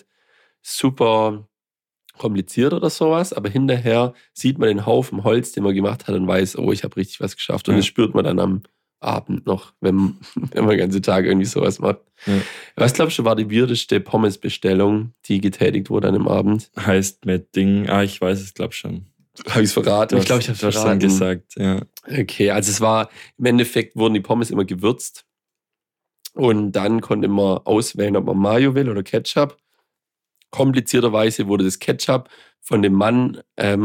super kompliziert oder sowas, aber hinterher sieht man den Haufen Holz, den man gemacht hat und weiß, oh, ich habe richtig was geschafft. Und das spürt man dann am Abend noch, wenn man den ganzen Tag irgendwie sowas macht. Ja. Was glaubst du, war die weirdeste Pommesbestellung, die getätigt wurde an einem Abend? Heißt mit Ding, ich weiß es, glaube schon. Habe ich es verraten? Ich glaube, ich habe es schon gesagt, ja. Okay, also es war, im Endeffekt wurden die Pommes immer gewürzt und dann konnte man auswählen, ob man Mayo will oder Ketchup. Komplizierterweise wurde das Ketchup von dem Mann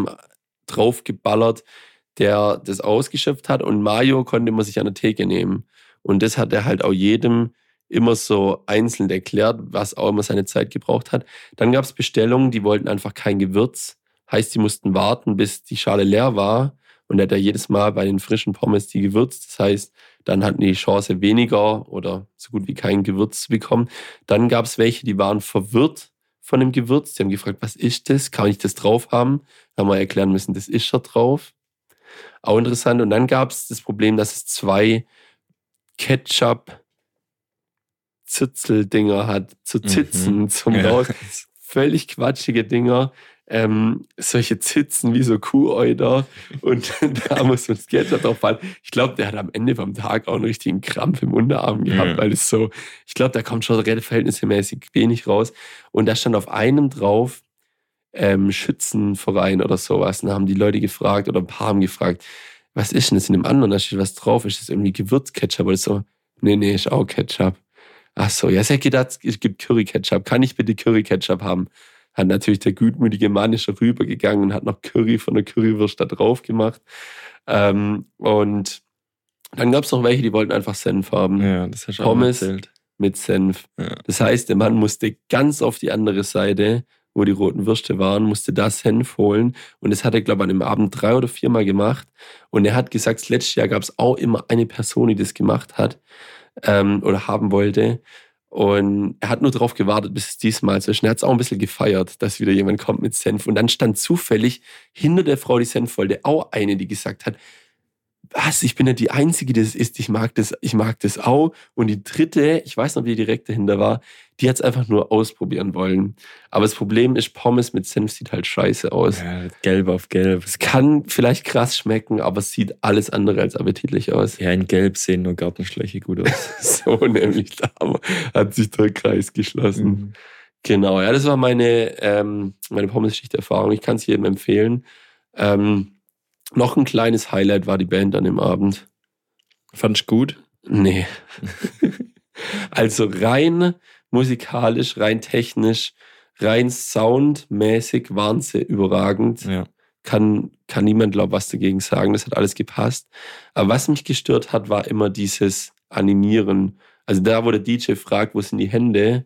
draufgeballert, der das ausgeschöpft hat, und Mayo konnte man sich an der Theke nehmen. Und das hat er halt auch jedem immer so einzeln erklärt, was auch immer seine Zeit gebraucht hat. Dann gab es Bestellungen, die wollten einfach kein Gewürz. Heißt, die mussten warten, bis die Schale leer war. Und er hat ja jedes Mal bei den frischen Pommes die gewürzt. Das heißt, dann hatten die Chance, weniger oder so gut wie kein Gewürz zu bekommen. Dann gab es welche, die waren verwirrt von dem Gewürz. Die haben gefragt, was ist das? Kann ich das drauf haben? Dann haben wir erklären müssen, das ist schon drauf. Auch interessant. Und dann gab es das Problem, dass es 2 Ketchup-Zitzel-Dinger hat, zu Zitzen zum Raus. Völlig quatschige Dinger. Solche Zitzen wie so Kuhäuter. Und da muss man das Ketchup drauf fallen. Ich glaube, der hat am Ende vom Tag auch einen richtigen Krampf im Unterarm gehabt, weil es so, ich glaube, da kommt schon relativ verhältnismäßig wenig raus. Und da stand auf einem drauf, Schützenverein oder sowas. Und da haben die Leute gefragt oder ein paar haben gefragt, was ist denn das in dem anderen? Da steht was drauf. Ist das irgendwie Gewürzketchup oder so? Nee, ist auch Ketchup. Ach so, ja, es gibt Curry-Ketchup. Kann ich bitte Curry-Ketchup haben? Hat natürlich der gutmütige Mann ist rübergegangen und hat noch Curry von der Currywurst da drauf gemacht. Und dann gab es noch welche, die wollten einfach Senf haben. Ja, das hast du Pommes auch erzählt. mit Senf. Ja. Das heißt, der Mann musste ganz auf die andere Seite, wo die roten Würste waren, musste da Senf holen. Und das hat er, glaube ich, an dem Abend 3 oder 4 Mal gemacht. Und er hat gesagt, das letzte Jahr gab es auch immer eine Person, die das gemacht hat oder haben wollte. Und er hat nur darauf gewartet, bis es diesmal so ist. Und er hat es auch ein bisschen gefeiert, dass wieder jemand kommt mit Senf. Und dann stand zufällig hinter der Frau, die Senf wollte, auch eine, die gesagt hat, was, ich bin ja die Einzige, die das isst, ich mag das auch. Und die dritte, ich weiß noch, wie die direkt dahinter war, die hat es einfach nur ausprobieren wollen. Aber das Problem ist, Pommes mit Senf sieht halt scheiße aus. Ja, gelb auf gelb. Es kann vielleicht krass schmecken, aber es sieht alles andere als appetitlich aus. Ja, in Gelb sehen nur Gartenschläuche gut aus. So nämlich, da hat sich der Kreis geschlossen. Genau, ja, das war meine Pommes-Schicht-Erfahrung. Ich kann es jedem empfehlen. Noch ein kleines Highlight war die Band an dem Abend. Fandst du gut? Nee. Also rein musikalisch, rein technisch, rein soundmäßig waren sie überragend. Ja. Kann niemand, glaube ich, was dagegen sagen. Das hat alles gepasst. Aber was mich gestört hat, war immer dieses Animieren. Also da, wo der DJ fragt, wo sind die Hände,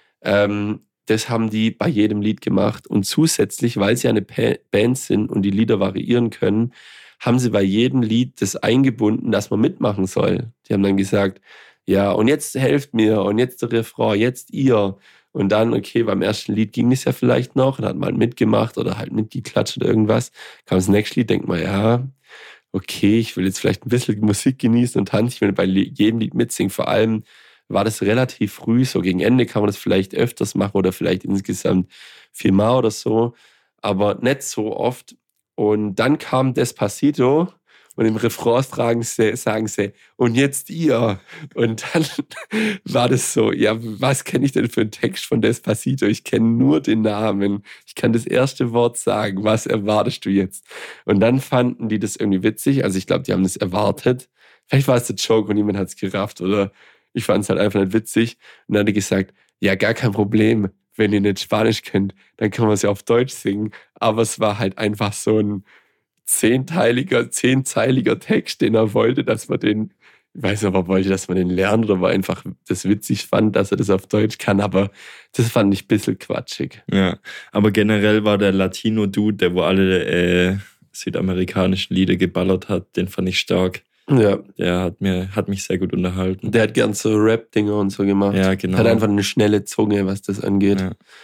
das haben die bei jedem Lied gemacht. Und zusätzlich, weil sie eine Band sind und die Lieder variieren können, haben sie bei jedem Lied das eingebunden, dass man mitmachen soll. Die haben dann gesagt, ja, und jetzt helft mir und jetzt der Refrain, jetzt ihr. Und dann, okay, beim ersten Lied ging es ja vielleicht noch, dann hat man halt mitgemacht oder halt mitgeklatscht oder irgendwas. Kam das nächste Lied, denkt man, ja, okay, ich will jetzt vielleicht ein bisschen Musik genießen und tanzen. Ich will bei jedem Lied mitsingen. Vor allem war das relativ früh, so gegen Ende kann man das vielleicht öfters machen oder vielleicht insgesamt 4-mal oder so, aber nicht so oft. Und dann kam Despacito und im Refrain sagen sie, und jetzt ihr. Und dann war das so, ja, was kenne ich denn für einen Text von Despacito? Ich kenne nur den Namen. Ich kann das erste Wort sagen. Was erwartest du jetzt? Und dann fanden die das irgendwie witzig. Also ich glaube, die haben das erwartet. Vielleicht war es der Joke und niemand hat es gerafft oder ich fand es halt einfach nicht witzig. Und dann hat er gesagt, ja, gar kein Problem. Wenn ihr nicht Spanisch könnt, dann können wir es ja auf Deutsch singen. Aber es war halt einfach so ein 10-zeiliger Text, den er wollte, dass man den, ich weiß nicht, ob er wollte, dass man den lernt oder weil einfach das witzig fand, dass er das auf Deutsch kann. Aber das fand ich ein bisschen quatschig. Ja, aber generell war der Latino-Dude, der wo alle südamerikanischen Lieder geballert hat, den fand ich stark. Ja. Der hat mich sehr gut unterhalten. Der hat gern so Rap-Dinger und so gemacht. Ja, genau. Hat einfach eine schnelle Zunge, was das angeht.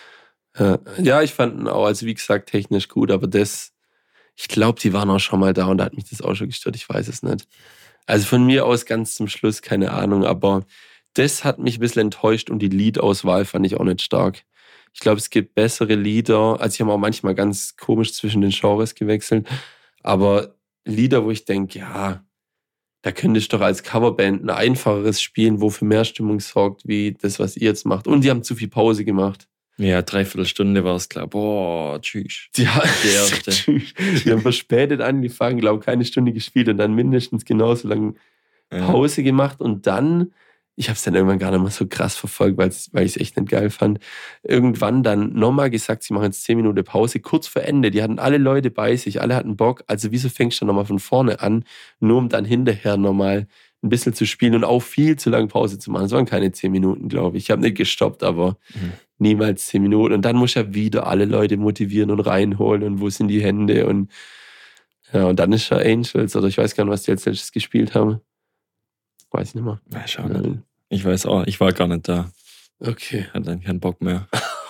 Ja, ich fand ihn auch, also wie gesagt, technisch gut, aber ich glaube, die waren auch schon mal da und da hat mich das auch schon gestört, ich weiß es nicht. Also von mir aus ganz zum Schluss, keine Ahnung, aber das hat mich ein bisschen enttäuscht und die Liedauswahl fand ich auch nicht stark. Ich glaube, es gibt bessere Lieder, also ich habe auch manchmal ganz komisch zwischen den Genres gewechselt, aber Lieder, wo ich denke, ja, da könnte ich doch als Coverband ein einfacheres spielen, wo für mehr Stimmung sorgt, wie das, was ihr jetzt macht. Und die haben zu viel Pause gemacht. Ja, 3/4 Stunde war es klar. Boah, tschüss. Die haben verspätet angefangen, glaube keine Stunde gespielt und dann mindestens genauso lange Pause gemacht. Und dann, ich habe es dann irgendwann gar nicht mehr so krass verfolgt, weil ich es echt nicht geil fand, irgendwann dann nochmal gesagt, sie machen jetzt 10 Minuten Pause, kurz vor Ende. Die hatten alle Leute bei sich, alle hatten Bock. Also wieso fängst du nochmal von vorne an, nur um dann hinterher nochmal ein bisschen zu spielen und auch viel zu lange Pause zu machen. Es waren keine 10 Minuten, glaube ich. Ich habe nicht gestoppt, aber niemals 10 Minuten. Und dann muss ja wieder alle Leute motivieren und reinholen und wo sind die Hände und ja, und dann ist ja Angels oder ich weiß gar nicht, was die als letztes gespielt haben. Weiß ich nicht mehr. Ja, schau nicht. Ich weiß auch, ich war gar nicht da. Okay. Hatte dann keinen Bock mehr.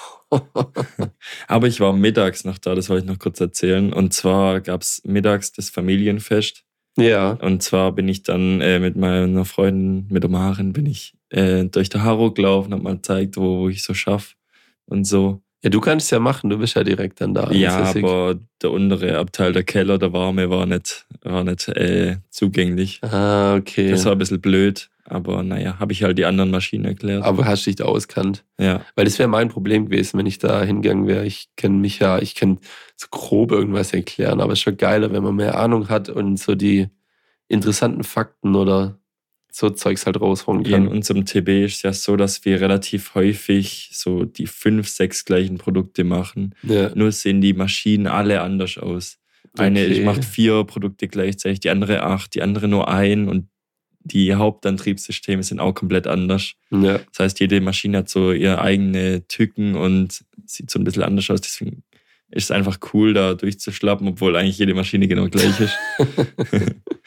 Aber ich war mittags noch da, das wollte ich noch kurz erzählen. Und zwar gab es mittags das Familienfest. Ja. Und zwar bin ich dann mit meiner Freundin, mit der Maren, bin ich durch der Haro gelaufen, hab mal gezeigt, wo ich so schaffe und so. Ja, du kannst es ja machen, du bist ja direkt dann da. Ja, aber der untere Abteil, der Keller, der warme, war nicht zugänglich. Ah, okay. Das war ein bisschen blöd, aber naja, habe ich halt die anderen Maschinen erklärt. Aber hast dich da auskannt? Ja. Weil das wäre mein Problem gewesen, wenn ich da hingegangen wäre. Ich kann so grob irgendwas erklären, aber es ist schon geiler, wenn man mehr Ahnung hat und so die interessanten Fakten oder so Zeugs halt raushauen kann. In unserem TB ist es ja so, dass wir relativ häufig so die 5, 6 gleichen Produkte machen. Ja. Nur sehen die Maschinen alle anders aus. Eine macht 4 Produkte gleichzeitig, die andere 8, die andere nur 1 und die Hauptantriebssysteme sind auch komplett anders. Ja. Das heißt, jede Maschine hat so ihre eigene Tücken und sieht so ein bisschen anders aus. Deswegen ist es einfach cool, da durchzuschlappen, obwohl eigentlich jede Maschine genau gleich ist.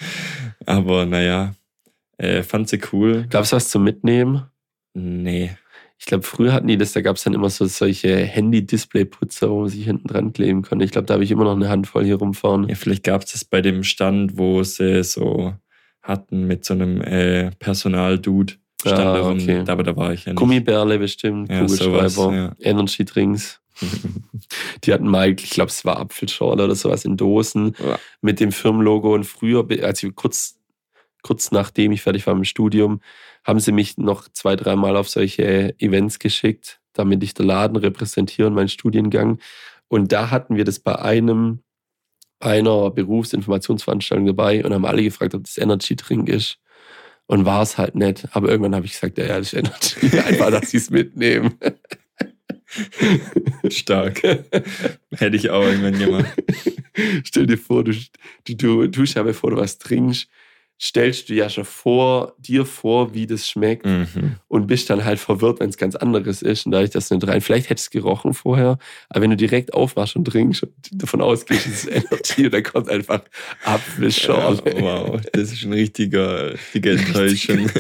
Aber naja, fand sie cool. Gab es was zum Mitnehmen? Nee. Ich glaube, früher hatten die das, da gab es dann immer so solche Handy-Display-Putzer, wo man sich hinten dran kleben konnte. Ich glaube, da habe ich immer noch eine Handvoll hier rumfahren. Ja, vielleicht gab es das bei dem Stand, wo sie so hatten mit so einem Personal-Dude. Stand da rum, okay. Aber da war ich ja nicht. Gummibärle bestimmt, Ja, Kugelschreiber, sowas, ja. Energy-Drinks. Die hatten mal, ich glaube, es war Apfelschorle oder sowas in Dosen Ja. mit dem Firmenlogo. Und früher, also kurz nachdem ich fertig war mit dem Studium, haben sie mich noch 2-3 Mal auf solche Events geschickt, damit ich den Laden repräsentiere und meinen Studiengang. Und da hatten wir das bei einer Berufsinformationsveranstaltung dabei und haben alle gefragt, ob das Energy-Drink ist. Und war es halt nicht. Aber irgendwann habe ich gesagt, ja, das ist Energy. Einfach, dass sie es mitnehmen. Stark. Hätte ich auch irgendwann gemacht. Stell dir vor, du tust ja, bevor du was trinkst, stellst du ja schon dir vor, wie das schmeckt und bist dann halt verwirrt, wenn es ganz anderes ist und dadurch, dass du nicht rein, vielleicht hättest du es gerochen vorher, aber wenn du direkt aufmachst und trinkst und davon ausgehst, es ist Energy und dann kommt einfach Apfelschorle. Ja, wow, das ist ein richtige Enttäuschung.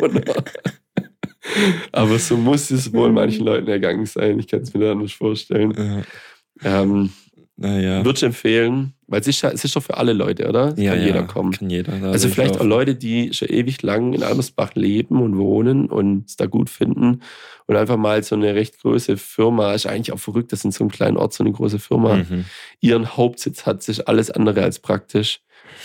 Aber so muss es wohl manchen Leuten ergangen sein. Ich kann es mir da anders vorstellen. Naja. Würdest du empfehlen, weil es ist doch für alle Leute, oder? Es kann jeder kommen. Kann jeder. Also vielleicht auch Leute, die schon ewig lang in Almersbach leben und wohnen und es da gut finden und einfach mal so eine recht große Firma, ist eigentlich auch verrückt, dass in so einem kleinen Ort so eine große Firma ihren Hauptsitz hat, sich alles andere als praktisch.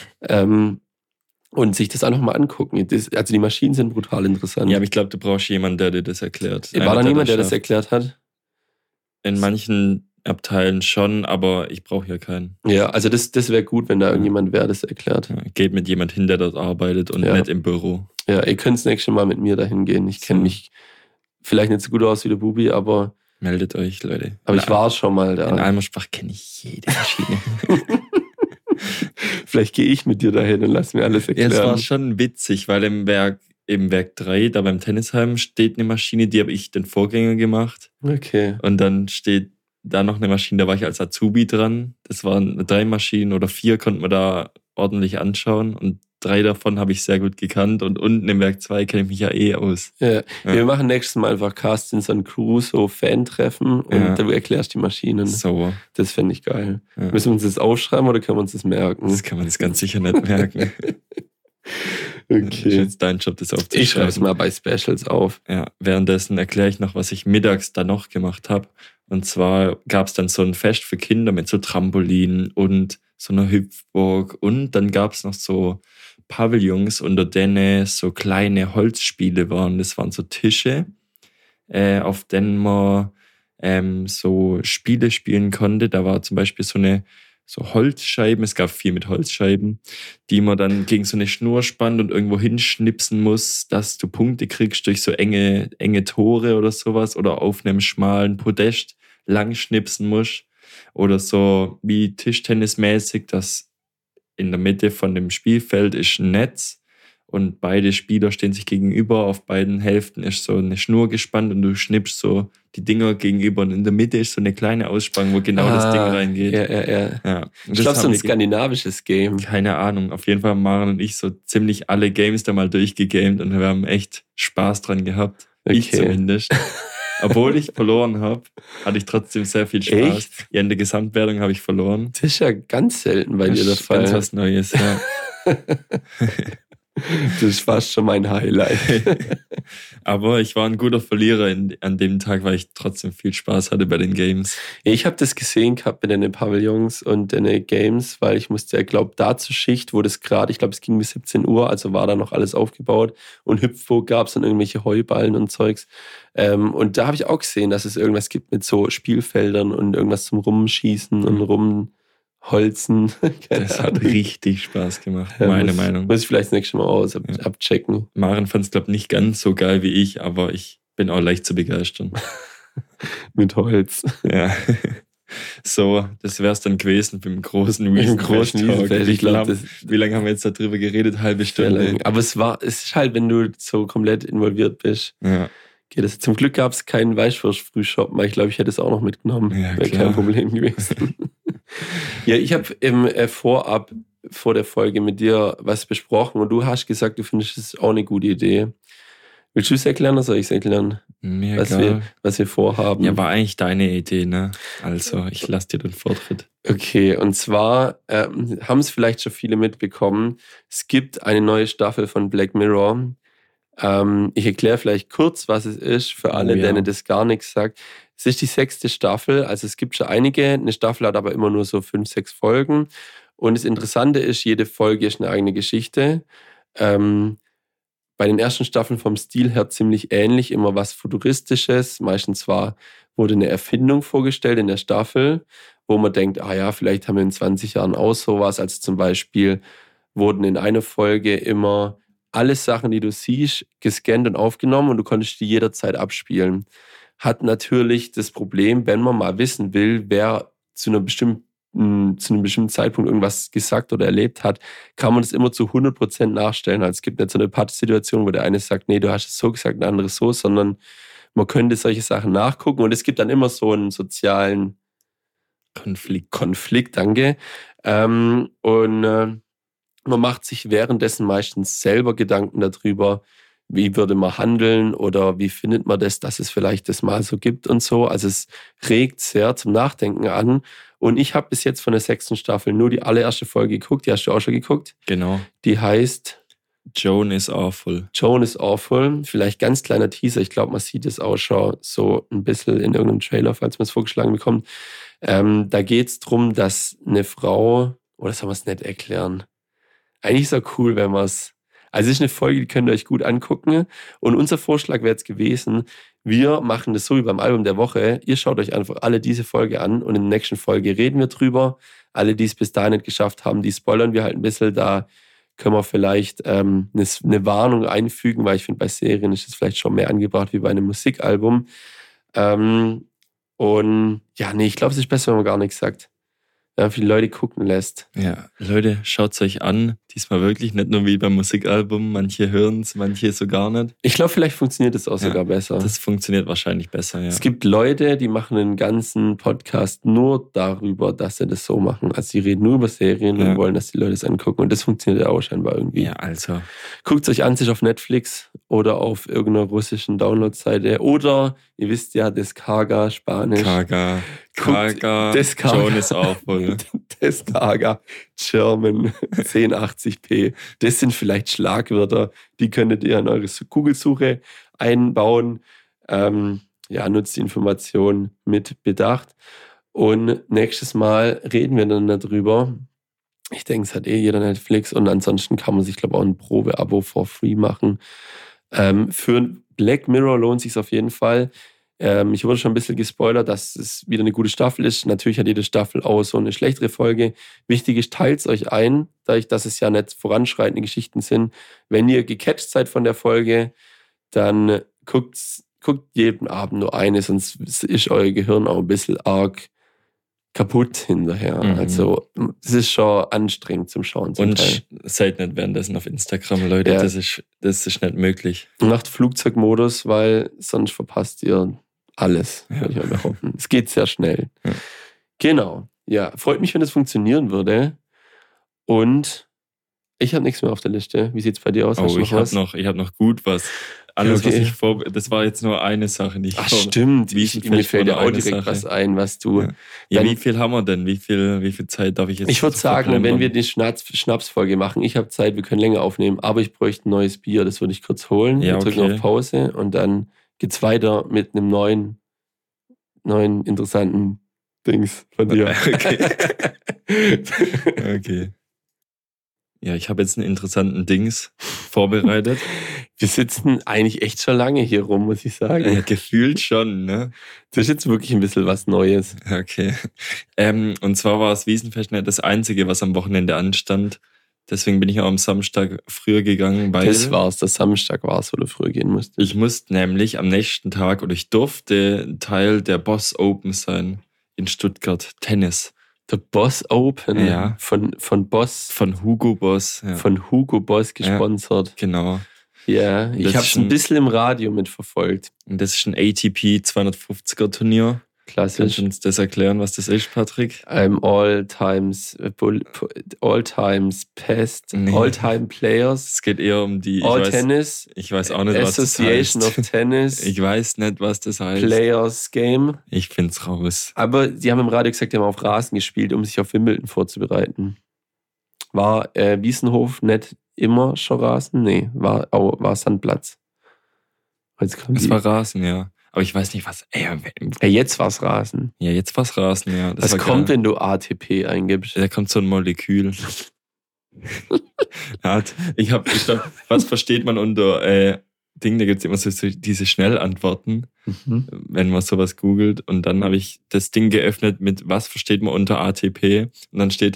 Und sich das einfach mal angucken. Also die Maschinen sind brutal interessant. Ja, aber ich glaube, du brauchst jemanden, der dir das erklärt. War da niemand, der das erklärt hat? In manchen Abteilen schon, aber ich brauche hier keinen. Ja, also das wäre gut, wenn da irgendjemand wäre, das erklärt. Ja, geht mit jemand hin, der dort arbeitet und nicht im Büro. Ja, ihr könnt das nächste Mal mit mir dahin gehen. Ich kenne mich vielleicht nicht so gut aus wie der Bubi, aber... Meldet euch, Leute. Aber ich war schon mal da. In Almersbach kenne ich jede Maschine. Vielleicht gehe ich mit dir dahin und lass mir alles erklären. Ja, es war schon witzig, weil im Werk 3, da beim Tennisheim, steht eine Maschine, die habe ich den Vorgänger gemacht. Okay. Und dann steht da noch eine Maschine, da war ich als Azubi dran. Das waren 3 Maschinen oder 4, konnten wir da ordentlich anschauen. Und 3 davon habe ich sehr gut gekannt. Und unten im Werk 2 kenne ich mich ja aus. Ja. Wir machen nächstes Mal einfach Carstens und Crusoe Fan-Treffen und du erklärst die Maschinen. So. Das fände ich geil. Ja. Müssen wir uns das aufschreiben oder können wir uns das merken? Das kann man das ganz sicher nicht merken. Okay. Das ist jetzt dein Job, das aufzuschreiben. Ich schreibe es mal bei Specials auf. Ja, währenddessen erkläre ich noch, was ich mittags da noch gemacht habe. Und zwar gab es dann so ein Fest für Kinder mit so Trampolinen und so einer Hüpfburg. Und dann gab es noch so Pavillons, unter denen so kleine Holzspiele waren. Das waren so Tische, auf denen man so Spiele spielen konnte. Da war zum Beispiel so Holzscheiben, es gab 4 mit Holzscheiben, die man dann gegen so eine Schnur spannt und irgendwo hinschnipsen muss, dass du Punkte kriegst durch so enge Tore oder sowas oder auf einem schmalen Podest lang schnipsen musst. Oder so wie Tischtennismäßig, dass in der Mitte von dem Spielfeld ist ein Netz und beide Spieler stehen sich gegenüber. Auf beiden Hälften ist so eine Schnur gespannt und du schnippst so die Dinger gegenüber. Und in der Mitte ist so eine kleine Ausspangung, wo genau das Ding reingeht. Ja. Ich glaube, so ein skandinavisches Game. Keine Ahnung. Auf jeden Fall haben Maren und ich so ziemlich alle Games da mal durchgegamed und wir haben echt Spaß dran gehabt. Okay. Ich zumindest. Obwohl ich verloren habe, hatte ich trotzdem sehr viel Spaß. Echt? Ja, in der Gesamtwertung habe ich verloren. Das ist ja ganz selten bei dir der Fall. Ganz was Neues, ja. Das ist fast schon mein Highlight. Aber ich war ein guter Verlierer an dem Tag, weil ich trotzdem viel Spaß hatte bei den Games. Ich habe das gesehen gehabt mit den Pavillons und den Games, weil ich musste ja, glaube da zur Schicht, wo das gerade, ich glaube, es ging bis 17 Uhr, also war da noch alles aufgebaut und Hüpfburg gab es dann irgendwelche Heuballen und Zeugs. Und da habe ich auch gesehen, dass es irgendwas gibt mit so Spielfeldern und irgendwas zum Rumschießen und Rumholzen. Das hat richtig Spaß gemacht, meine Meinung. Muss ich vielleicht das nächste Mal abchecken. Maren fand es, glaube ich, nicht ganz so geil wie ich, aber ich bin auch leicht zu begeistern. Mit Holz. Ja. So, das wäre es dann gewesen beim großen Wiesenfest. Wie lange haben wir jetzt darüber geredet? Halbe Stunde. Aber es ist halt, wenn du so komplett involviert bist. Ja. Okay, zum Glück gab es keinen Weißwurst-Frühshop, weil ich glaube, ich hätte es auch noch mitgenommen. Ja, wäre kein Problem gewesen. Ja, ich habe vorab vor der Folge mit dir was besprochen und du hast gesagt, du findest es auch eine gute Idee. Willst du es erklären oder soll ich es erklären? Mir Was wir vorhaben. Ja, war eigentlich deine Idee, ne? Also, ich lasse dir den Vortritt. Okay, und zwar haben es vielleicht schon viele mitbekommen. Es gibt eine neue Staffel von Black Mirror. Ich erkläre vielleicht kurz, was es ist, für alle, denen das gar nichts sagt. Es ist die 6. Staffel, also es gibt schon einige. Eine Staffel hat aber immer nur so 5, 6 Folgen. Und das Interessante ist, jede Folge ist eine eigene Geschichte. Bei den ersten Staffeln vom Stil her ziemlich ähnlich, immer was Futuristisches. Meistens wurde eine Erfindung vorgestellt in der Staffel, wo man denkt, vielleicht haben wir in 20 Jahren auch sowas. Also zum Beispiel wurden in einer Folge immer alle Sachen, die du siehst, gescannt und aufgenommen und du konntest die jederzeit abspielen. Hat natürlich das Problem, wenn man mal wissen will, wer zu einem bestimmten Zeitpunkt irgendwas gesagt oder erlebt hat, kann man das immer zu 100% nachstellen. Also es gibt nicht so eine Pattsituation, wo der eine sagt, nee, du hast es so gesagt, der andere so, sondern man könnte solche Sachen nachgucken und es gibt dann immer so einen sozialen Konflikt, danke. Man macht sich währenddessen meistens selber Gedanken darüber, wie würde man handeln oder wie findet man das, dass es vielleicht das mal so gibt und so. Also es regt sehr zum Nachdenken an. Und ich habe bis jetzt von der 6. Staffel nur die allererste Folge geguckt. Die hast du auch schon geguckt? Genau. Die heißt Joan is Awful. Joan is Awful. Vielleicht ganz kleiner Teaser. Ich glaube, man sieht es auch schon so ein bisschen in irgendeinem Trailer, falls man es vorgeschlagen bekommt. Da geht es darum, dass eine Frau, oder soll man es nicht erklären? Eigentlich ist es auch cool, wenn man es... Also es ist eine Folge, die könnt ihr euch gut angucken. Und unser Vorschlag wäre jetzt gewesen, wir machen das so wie beim Album der Woche. Ihr schaut euch einfach alle diese Folge an und in der nächsten Folge reden wir drüber. Alle, die es bis dahin nicht geschafft haben, die spoilern wir halt ein bisschen. Da können wir vielleicht eine Warnung einfügen, weil ich finde, bei Serien ist es vielleicht schon mehr angebracht wie bei einem Musikalbum. Ich glaube, es ist besser, wenn man gar nichts sagt. Viele Leute gucken lässt. Ja, Leute, schaut es euch an. Diesmal wirklich nicht nur wie beim Musikalbum. Manche hören es, manche so gar nicht. Ich glaube, vielleicht funktioniert es auch sogar besser. Das funktioniert wahrscheinlich besser, ja. Es gibt Leute, die machen einen ganzen Podcast nur darüber, dass sie das so machen. Also die reden nur über Serien und wollen, dass die Leute es angucken. Und das funktioniert ja auch scheinbar irgendwie. Ja, also. Guckt es euch an, sich auf Netflix oder auf irgendeiner russischen Download-Seite. Oder, ihr wisst ja, Descarga, Spanisch. Carga, Joan is Awful. Descarga, German, 1080p. Das sind vielleicht Schlagwörter, die könntet ihr in eure Google-Suche einbauen. Nutzt die Information mit Bedacht. Und nächstes Mal reden wir dann darüber. Ich denke, es hat jeder Netflix. Und ansonsten kann man sich, glaube ich, auch ein Probeabo for free machen. Für Black Mirror lohnt es sich auf jeden Fall. Ich wurde schon ein bisschen gespoilert, dass es wieder eine gute Staffel ist. Natürlich hat jede Staffel auch so eine schlechtere Folge. Wichtig ist, teilt es euch ein, dadurch, dass es ja nicht voranschreitende Geschichten sind. Wenn ihr gecatcht seid von der Folge, dann guckt jeden Abend nur eine, sonst ist euer Gehirn auch ein bisschen arg kaputt hinterher. Mhm. Also es ist schon anstrengend zum Schauen. Und seid nicht währenddessen auf Instagram, Leute. Ja. Das ist nicht möglich. Macht Flugzeugmodus, weil sonst verpasst ihr alles, würde ich mal behaupten. Es geht sehr schnell. Ja. Genau. Ja, freut mich, wenn das funktionieren würde. Und ich habe nichts mehr auf der Liste. Wie sieht es bei dir aus? Ich habe noch gut was. Alles, was ich das war jetzt nur eine Sache, nicht. Ach, stimmt. Mir fällt ja auch direkt was ein, was du... Ja, wie viel haben wir denn? Wie viel Zeit darf ich jetzt... Ich würde sagen, wenn wir die Schnapsfolge machen, ich habe Zeit, wir können länger aufnehmen, aber ich bräuchte ein neues Bier, das würde ich kurz holen. Ja, wir drücken auf Pause und dann geht's weiter mit einem neuen interessanten Dings von dir. Okay. Ja, ich habe jetzt einen interessanten Dings vorbereitet. Wir sitzen eigentlich echt schon lange hier rum, muss ich sagen. Ja, gefühlt schon, ne? Das ist jetzt wirklich ein bisschen was Neues. Okay. Und zwar war das Wiesenfest nicht das Einzige, was am Wochenende anstand. Deswegen bin ich auch am Samstag früher gegangen. Weil das war's, der Samstag war's, wo du früher gehen musstest. Ich musste nämlich am nächsten Tag, oder ich durfte Teil der Boss Open sein in Stuttgart, Tennis. Der Boss Open, ja. Von Boss. Von Hugo Boss. Ja. Von Hugo Boss gesponsert. Ja, genau. Ja, ich habe es ein bisschen im Radio mitverfolgt. Und das ist ein ATP 250er Turnier. Kannst klassisch. du uns das erklären, was das ist, Patrick? I'm all times best, Nee. all time players, Es geht eher um die, all tennis, ich weiß auch nicht, was das Association heißt. of Tennis, Ich weiß nicht, was das heißt. Players Game. Ich find's raus. Aber sie haben im Radio gesagt, die haben auf Rasen gespielt, um sich auf Wimbledon vorzubereiten. War Wiesenhof nicht immer schon Rasen? Nee, war Sandplatz. Jetzt kommt Es die- war Rasen, ja. Aber ich weiß nicht, was. Jetzt war's Rasen. Ja, jetzt war's Rasen, ja. Das Was war kommt, geil. wenn du ATP eingibst? Da kommt so ein Molekül. Ich glaube, was versteht man unter Ding? Da gibt es immer so diese Schnellantworten, wenn man sowas googelt. Und dann habe ich das Ding geöffnet mit, was versteht man unter ATP? Und dann steht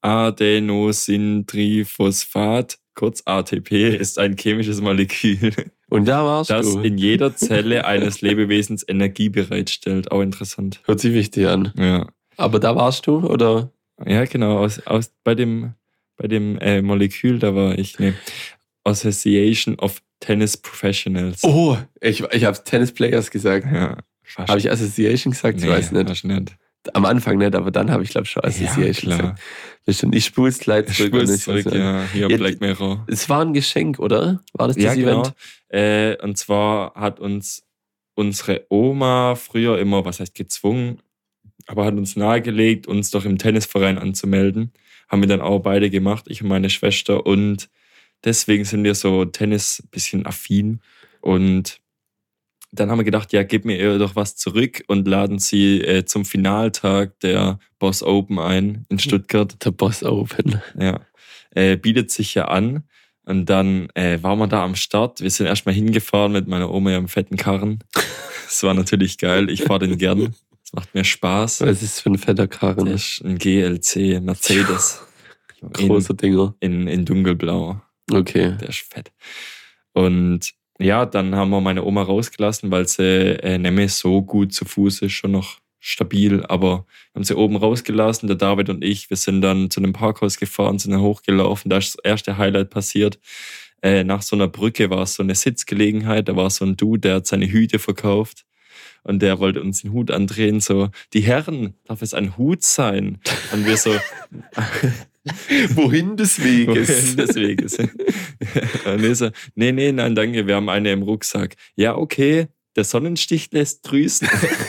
Adenosintriphosphat, kurz ATP, ist ein chemisches Molekül, Und da warst das du. in jeder Zelle eines Lebewesens Energie bereitstellt. Auch interessant. Hört sich wichtig an. Ja, Aber da warst du, oder? ja genau. Bei dem Molekül, da war ich. Nee. Association of Tennis Professionals. Oh, ich habe Tennis Players gesagt. Ja, fast. Habe ich Association gesagt? Ich weiß nicht. Fast nicht. Am Anfang nicht, aber dann habe ich, glaube ich, schon Association Ja, klar. gesagt. Bestimmt, ich spul's gleich zurück. Spul's und ich zurück, weiß ja. Hier Ja, Black Mirror. Es war ein Geschenk, oder? War das Ja, Event? genau. Und zwar hat uns unsere Oma früher immer, was heißt gezwungen, aber hat uns nahegelegt, uns doch im Tennisverein anzumelden. Haben wir dann auch beide gemacht, ich und meine Schwester. Und deswegen sind wir so Tennis ein bisschen affin. Und dann haben wir gedacht, ja, gib mir ihr doch was zurück und laden sie zum Finaltag der Boss Open ein in Stuttgart. Der Boss Open. Ja, bietet sich ja an. Und dann waren wir da am Start. Wir sind erstmal hingefahren mit meiner Oma im fetten Karren. Das war natürlich geil. Ich fahre den gern. Das macht mir Spaß. Was ist das für ein fetter Karren? Das ist ein GLC Mercedes. Großer Dinger. In dunkelblau. Okay. Der ist fett. Und ja, dann haben wir meine Oma rausgelassen, weil sie nicht mehr so gut zu Fuß ist, schon noch stabil. Aber wir haben sie oben rausgelassen, der David und ich. Wir sind dann zu einem Parkhaus gefahren, sind dann hochgelaufen. Da ist das erste Highlight passiert. Nach so einer Brücke war es so eine Sitzgelegenheit. Da war so ein Dude, der hat seine Hüte verkauft. Und der wollte uns den Hut andrehen. So, die Herren, darf es ein Hut sein? Und wir so... Wohin des Weges? Des Weges. Und ich so, nee, nein, danke, wir haben eine im Rucksack. Ja, okay, der Sonnenstich lässt grüßen.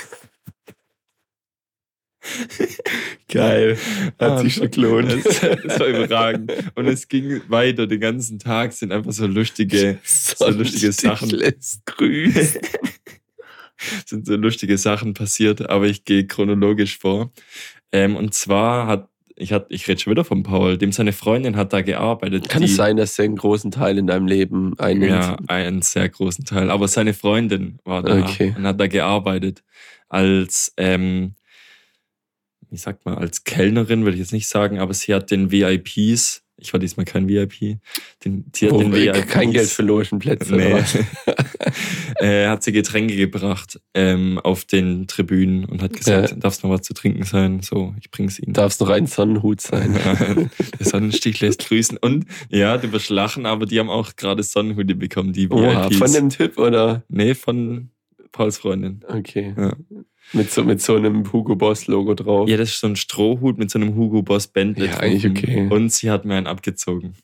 Geil. Hat sich schon gelohnt. Das war überragend. Und es ging weiter, den ganzen Tag sind einfach so lustige Sachen. Lässt grüßen. Sind so lustige Sachen passiert, aber ich gehe chronologisch vor. Und zwar ich rede schon wieder von Paul, dem seine Freundin hat da gearbeitet. Kann es sein, dass er einen großen Teil in deinem Leben einnimmt? Ja, einen sehr großen Teil. Aber seine Freundin war da und hat da gearbeitet als, wie sagt man, als Kellnerin, würde ich jetzt nicht sagen, aber sie hat den VIPs, ich war diesmal kein VIP, sie hat den VIPs, kein Geld für Logenplätze. nee, hat sie Getränke gebracht auf den Tribünen und hat gesagt, darf es noch was zu trinken sein? So, ich bring's ihnen. Darf es noch ein Sonnenhut sein? Der Sonnenstich lässt grüßen. Und ja, du wirst lachen, aber die haben auch gerade Sonnenhüte bekommen, die Oha, VIPs. von dem Typ, oder? Nee, von Pauls Freundin. Okay. Ja. Mit so einem Hugo Boss Logo drauf. Ja, das ist so ein Strohhut mit so einem Hugo Boss Bändle Ja, eigentlich okay. Und sie hat mir einen abgezogen.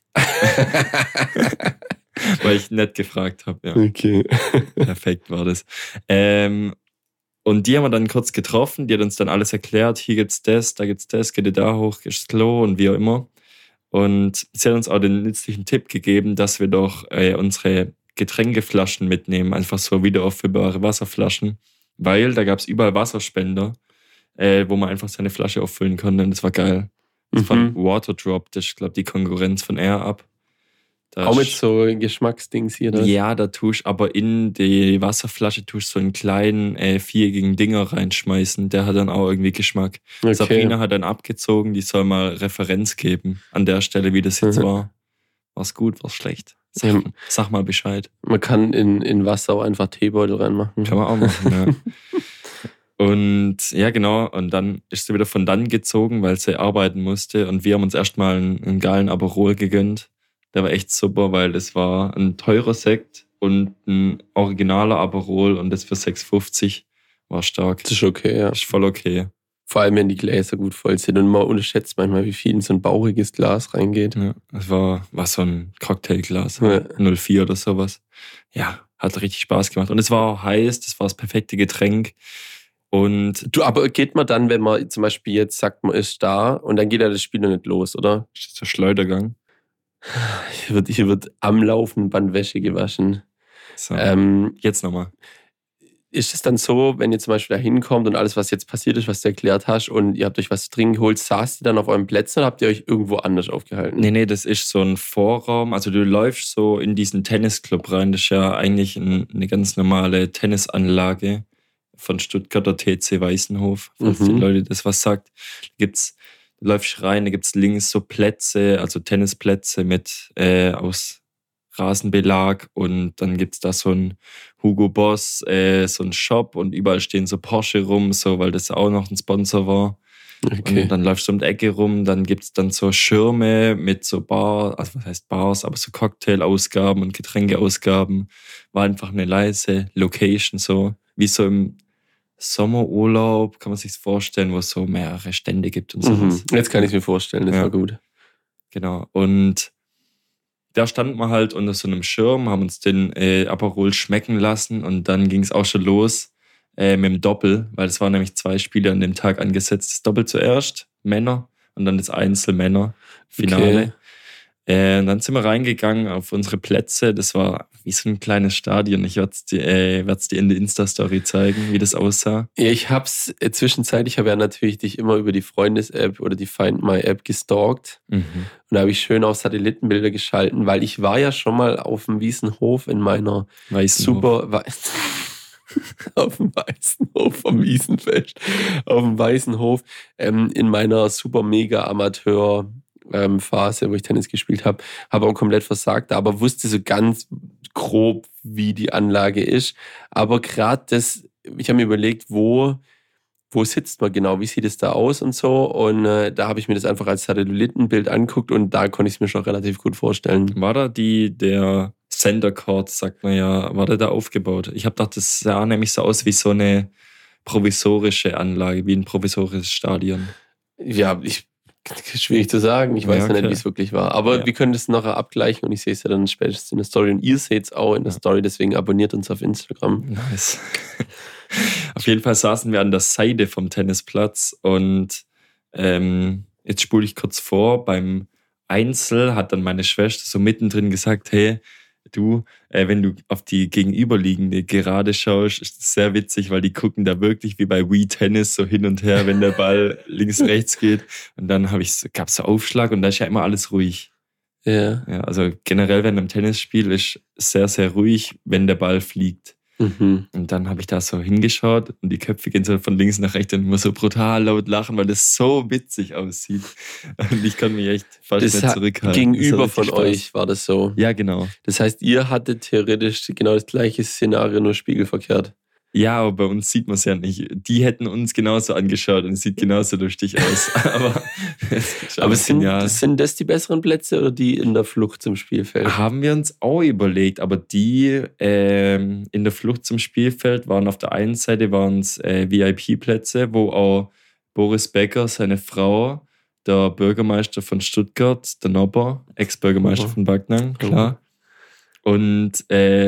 Weil ich nett gefragt habe. Ja. Okay. Perfekt war das. Und die haben wir dann kurz getroffen, die hat uns dann alles erklärt, hier gibt's das, da gibt's das, geht ihr da hoch, gehst Klo und wie auch immer. Und sie hat uns auch den nützlichen Tipp gegeben, dass wir doch unsere Getränkeflaschen mitnehmen, einfach so wiederauffüllbare Wasserflaschen, weil da gab's überall Wasserspender, wo man einfach seine Flasche auffüllen konnte und das war geil. Das von Waterdrop, das ist, glaube ich, die Konkurrenz von Air Up. Auch mit so Geschmacksdings hier. Das? Ja, da tust aber in die Wasserflasche tust so einen kleinen viereckigen Dinger reinschmeißen. Der hat dann auch irgendwie Geschmack. Okay. Sabrina hat dann abgezogen, die soll mal Referenz geben an der Stelle, wie das jetzt war. War's gut, war's schlecht? Sag mal Bescheid. Man kann in Wasser auch einfach Teebeutel reinmachen. Kann man auch machen, ja. Und ja, genau. Und dann ist sie wieder von dann gezogen, weil sie arbeiten musste. Und wir haben uns erstmal einen geilen Aperol gegönnt. Der war echt super, weil das war ein teurer Sekt und ein originaler Aperol und das für 6,50. war stark. Das ist okay, ja. Ist voll okay. Vor allem, wenn die Gläser gut voll sind. Und man unterschätzt manchmal, wie viel in so ein bauchiges Glas reingeht. Ja, es war so ein Cocktailglas, Ja. 04 oder sowas. Ja, hat richtig Spaß gemacht. Und es war auch heiß, das war das perfekte Getränk. Und Du, aber geht man dann, wenn man zum Beispiel jetzt sagt, man ist da und dann geht ja das Spiel noch nicht los, oder? ist das der Schleudergang. Hier wird am laufenden Band Wäsche gewaschen. So, Ähm, jetzt nochmal. Ist es dann so, wenn ihr zum Beispiel da hinkommt und alles, was jetzt passiert ist, was du erklärt hast und ihr habt euch was zu trinken geholt, saßt ihr dann auf euren Plätzen oder habt ihr euch irgendwo anders aufgehalten? Nee, das ist so ein Vorraum. Also du läufst so in diesen Tennisclub rein. Das ist ja eigentlich eine ganz normale Tennisanlage von Stuttgarter TC Weißenhof, falls die Leute das was sagt. Du läufst rein, da gibt's links so Plätze, also Tennisplätze mit aus Rasenbelag und dann gibt's da so ein Hugo Boss, so ein Shop und überall stehen so Porsche rum, so weil das auch noch ein Sponsor war. Okay. Und dann läufst du um die Ecke rum, dann gibt's dann so Schirme mit so also was heißt Bars, aber so Cocktail-Ausgaben und Getränkeausgaben. War einfach eine leise Location, so wie so im Sommerurlaub, kann man sich vorstellen, wo es so mehrere Stände gibt und sowas. Jetzt kann ich mir vorstellen, das Ja. war gut. Genau. Und da standen wir halt unter so einem Schirm, haben uns den Aperol schmecken lassen und dann ging es auch schon los mit dem Doppel, weil es waren nämlich 2 Spiele an dem Tag angesetzt. Das Doppel zuerst, Männer, und dann das Einzel-Männer-Finale. Und dann sind wir reingegangen auf unsere Plätze. Das war wie so ein kleines Stadion. Ich werde es dir in der Insta-Story zeigen, wie das aussah. Ja, ich hab's zwischenzeitlich, ich habe ja natürlich dich immer über die Freundes-App oder die Find My-App gestalkt. Und da habe ich schön auf Satellitenbilder geschalten, weil ich war ja schon mal auf dem Wiesenhof in meiner auf dem Weißenhof vom Wiesenfest, auf dem Weißenhof in meiner super mega Amateur Phase, wo ich Tennis gespielt habe, habe auch komplett versagt, aber wusste so ganz grob, wie die Anlage ist. Aber gerade das, ich habe mir überlegt, wo sitzt man genau, wie sieht es da aus und so. Und da habe ich mir das einfach als Satellitenbild anguckt und da konnte ich es mir schon relativ gut vorstellen. War da der Center Court, sagt man ja, war der da aufgebaut? Ich habe gedacht, das sah nämlich so aus wie so eine provisorische Anlage, wie ein provisorisches Stadion. Ja, schwierig zu sagen. Ich weiß ja nicht, wie es wirklich war. Aber wir können das nachher abgleichen und ich sehe es ja dann spätestens in der Story. Und ihr seht es auch in der Story, deswegen abonniert uns auf Instagram. Nice. Auf jeden Fall saßen wir an der Seite vom Tennisplatz und jetzt spule ich kurz vor, beim Einzel hat dann meine Schwester so mittendrin gesagt, hey, du, wenn du auf die gegenüberliegende Gerade schaust, ist das sehr witzig, weil die gucken da wirklich wie bei Wii Tennis so hin und her, wenn der Ball links, rechts geht. Und dann gab es so Aufschlag und da ist ja immer alles ruhig. Ja. Ja, also generell, wenn ein Tennisspiel ist sehr, sehr ruhig, wenn der Ball fliegt. Und dann habe ich da so hingeschaut und die Köpfe gehen so von links nach rechts und immer so brutal laut lachen, weil das so witzig aussieht. Und ich kann mich echt fast nicht zurückhalten. Gegenüber von euch war das so. Ja, genau. Das heißt, ihr hattet theoretisch genau das gleiche Szenario, nur spiegelverkehrt. Ja, aber bei uns sieht man es ja nicht. Die hätten uns genauso angeschaut und es sieht genauso lustig aus. aber sind das die besseren Plätze oder die in der Flucht zum Spielfeld? Haben wir uns auch überlegt, aber die in der Flucht zum Spielfeld waren auf der einen Seite VIP-Plätze, wo auch Boris Becker, seine Frau, der Bürgermeister von Stuttgart, der Nopper, Ex-Bürgermeister von Backnang, klar. Und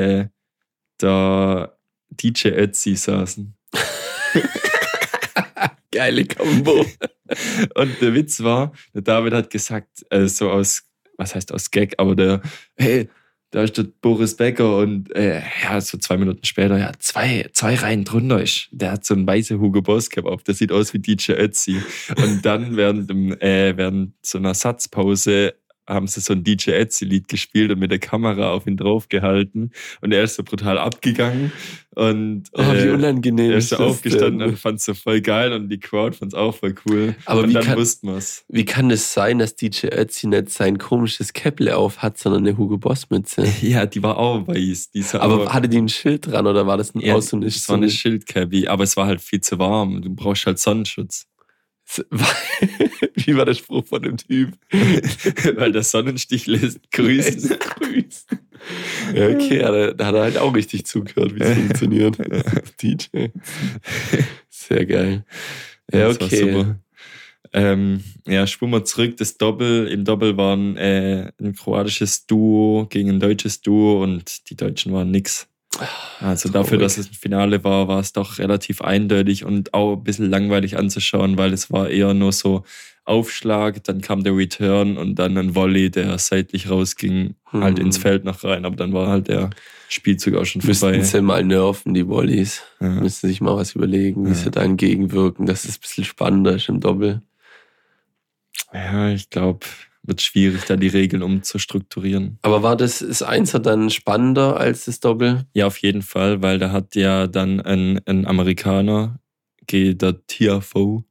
der DJ Ötzi saßen. Geile Kombo. Und der Witz war, der David hat gesagt, was heißt aus Gag, aber hey, da ist der Boris Becker und so 2 Minuten später, zwei Reihen drunter ist. Der hat so einen weißen Hugo Boss Cap auf, der sieht aus wie DJ Ötzi. Und dann während so einer Satzpause haben sie so ein DJ Ötzi-Lied gespielt und mit der Kamera auf ihn draufgehalten. Und er ist so brutal abgegangen. Und wie unangenehm. Er ist so aufgestanden und fand es so voll geil und die Crowd fand es auch voll cool. Aber und dann wussten wir es. Wie kann es sein, dass DJ Ötzi nicht sein komisches Käpple auf hat, sondern eine Hugo Boss Mütze? Ja, die war auch weiß. Aber hatte die ein Schild dran oder war das ein Das war eine Schildcappy, aber es war halt viel zu warm. Du brauchst halt Sonnenschutz. Wie war der Spruch von dem Typ? Weil der Sonnenstich lässt grüßen. Ja, okay, da hat er halt auch richtig zugehört, wie es funktioniert. DJ. Sehr geil. Ja, Das war okay. super. Schwimmen wir zurück. Im Doppel waren ein kroatisches Duo gegen ein deutsches Duo und die Deutschen waren nix. Also dafür, dass es ein Finale war, war es doch relativ eindeutig und auch ein bisschen langweilig anzuschauen, weil es war eher nur so Aufschlag, dann kam der Return und dann ein Volley, der seitlich rausging, halt ins Feld noch rein, aber dann war halt der Spielzug auch schon vorbei. Müssten sie mal nerven, die Volleys. Ja. Müssten sich mal was überlegen, wie sie da entgegenwirken, dass es ein bisschen spannender ist im Doppel. Ja, ich glaube, wird schwierig, da die Regeln umzustrukturieren. Aber war das Einser dann spannender als das Doppel? Ja, auf jeden Fall, weil da hat ja dann ein Amerikaner, der Tiafoe,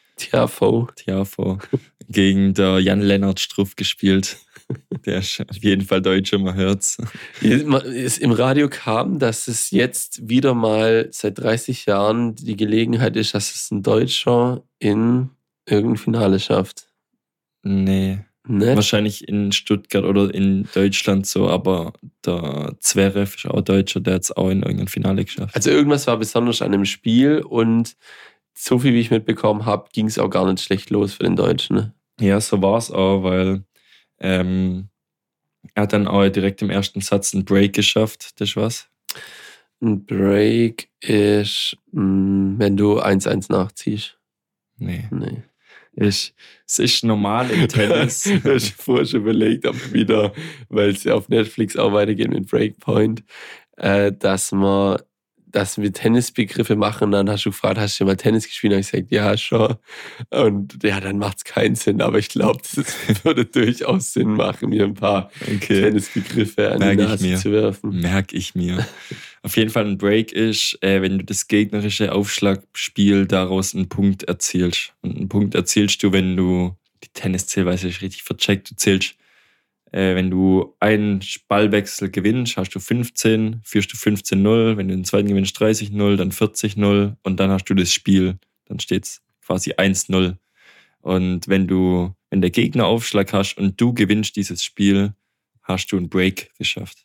gegen der Jan-Lennart Struff gespielt. Der ist auf jeden Fall Deutscher, man hört's. Im Radio kam, dass es jetzt wieder mal seit 30 Jahren die Gelegenheit ist, dass es ein Deutscher in irgendein Finale schafft. Nee. Ne? Wahrscheinlich in Stuttgart oder in Deutschland so, aber der Zverev ist auch Deutscher, der hat es auch in irgendeinem Finale geschafft. Also irgendwas war besonders an dem Spiel und so viel wie ich mitbekommen habe, ging es auch gar nicht schlecht los für den Deutschen. Ne? Ja, so war es auch, weil er hat dann auch direkt im ersten Satz einen Break geschafft. Das ist was? Ein Break ist, wenn du 1-1 nachziehst. Nee. Es ist normal im Tennis. Ich habe vorher schon überlegt, ob wieder, weil es ja auf Netflix auch weitergeht mit Breakpoint, dass wir Tennisbegriffe machen. Dann hast du gefragt, hast du mal Tennis gespielt? Und ich gesagt, ja, schon. Und ja, dann macht es keinen Sinn. Aber ich glaube, das würde durchaus Sinn machen, mir ein paar Tennisbegriffe an die Nase zu werfen. Merke ich mir. Auf jeden Fall ein Break ist, wenn du das gegnerische Aufschlagspiel daraus einen Punkt erzielst. Und einen Punkt erzielst du, wenn du, die Tenniszählweise ist richtig vercheckt, du zählst, wenn du einen Ballwechsel gewinnst, hast du 15, führst du 15-0, wenn du den zweiten gewinnst 30-0, dann 40-0 und dann hast du das Spiel, dann steht es quasi 1-0. Und wenn der Gegner Aufschlag hast und du gewinnst dieses Spiel, hast du einen Break geschafft.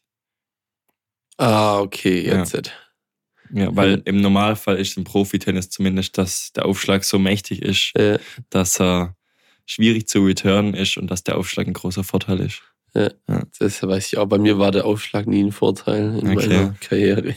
Ah, okay, jetzt. Ja, weil im Normalfall ist im Profitennis zumindest, dass der Aufschlag so mächtig ist, dass er schwierig zu returnen ist und dass der Aufschlag ein großer Vorteil ist. Ja, das weiß ich auch. Bei mir war der Aufschlag nie ein Vorteil in meiner Karriere.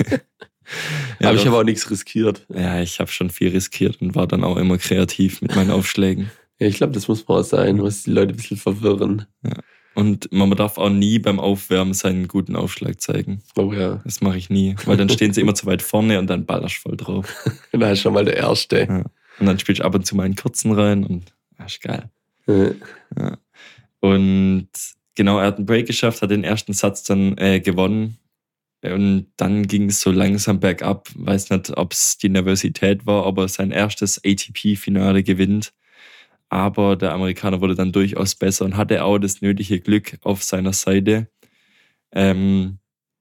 Aber ich habe auch nichts riskiert. Ja, ich habe schon viel riskiert und war dann auch immer kreativ mit meinen Aufschlägen. Ja, ich glaube, das muss mal sein, was die Leute ein bisschen verwirren. Ja. Und man darf auch nie beim Aufwärmen seinen guten Aufschlag zeigen. Oh ja. Das mache ich nie, weil dann stehen sie immer zu weit vorne und dann ballerst voll drauf. Da ist schon mal der Erste. Ja. Und dann spielst du ab und zu mal einen kurzen rein und das ist geil. Ja. Und genau, er hat einen Break geschafft, hat den ersten Satz dann gewonnen. Und dann ging es so langsam bergab. Weiß nicht, ob es die Nervosität war, aber sein erstes ATP-Finale gewinnt. Aber der Amerikaner wurde dann durchaus besser und hatte auch das nötige Glück auf seiner Seite. Der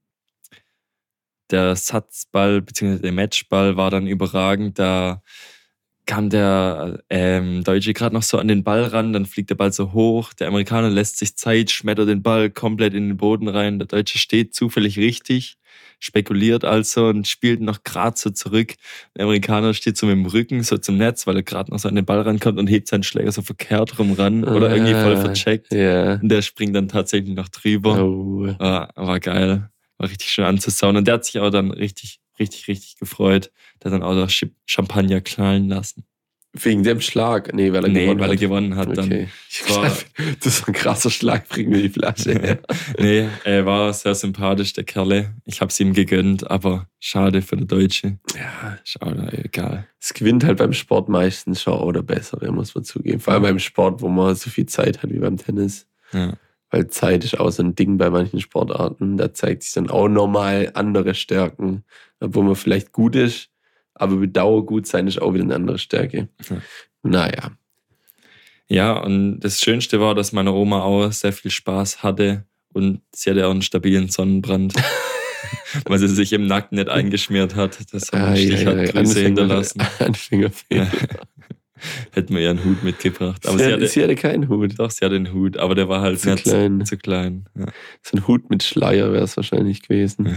Satzball bzw. der Matchball war dann überragend. Da kam der Deutsche gerade noch so an den Ball ran, dann fliegt der Ball so hoch. Der Amerikaner lässt sich Zeit, schmettert den Ball komplett in den Boden rein. Der Deutsche steht zufällig richtig, spekuliert also und spielt noch gerade so zurück. Der Amerikaner steht so mit dem Rücken so zum Netz, weil er gerade noch so an den Ball rankommt und hebt seinen Schläger so verkehrt rum ran oder irgendwie voll vercheckt. Yeah. Und der springt dann tatsächlich noch drüber. Oh. War geil. War richtig schön anzuschauen. Und der hat sich auch dann richtig gefreut. Der hat dann auch noch Champagner knallen lassen. Wegen dem Schlag? Nee, weil er gewonnen hat. Okay. Das ist ein krasser Schlag, bring mir die Flasche her. Nee, er war sehr sympathisch, der Kerle. Ich hab's ihm gegönnt, aber schade für den Deutsche. Ja, schade, egal. Es gewinnt halt beim Sport meistens schon auch der Bessere, muss man zugeben. Vor allem beim Sport, wo man so viel Zeit hat wie beim Tennis. Ja. Weil Zeit ist auch so ein Ding bei manchen Sportarten. Da zeigt sich dann auch nochmal andere Stärken, wo man vielleicht gut ist, aber mit Dauer gut sein ist auch wieder eine andere Stärke. Ja. Naja. Ja, und das Schönste war, dass meine Oma auch sehr viel Spaß hatte und sie hatte auch einen stabilen Sonnenbrand, weil sie sich im Nacken nicht eingeschmiert hat. Das hat einen Stich hat Grüße hinterlassen. Anfängerfehler. Hätten wir ja einen Hut mitgebracht. Aber sie hatte keinen Hut. Doch, sie hatte einen Hut, aber der war halt zu klein. Zu klein. Ja. So ein Hut mit Schleier wäre es wahrscheinlich gewesen.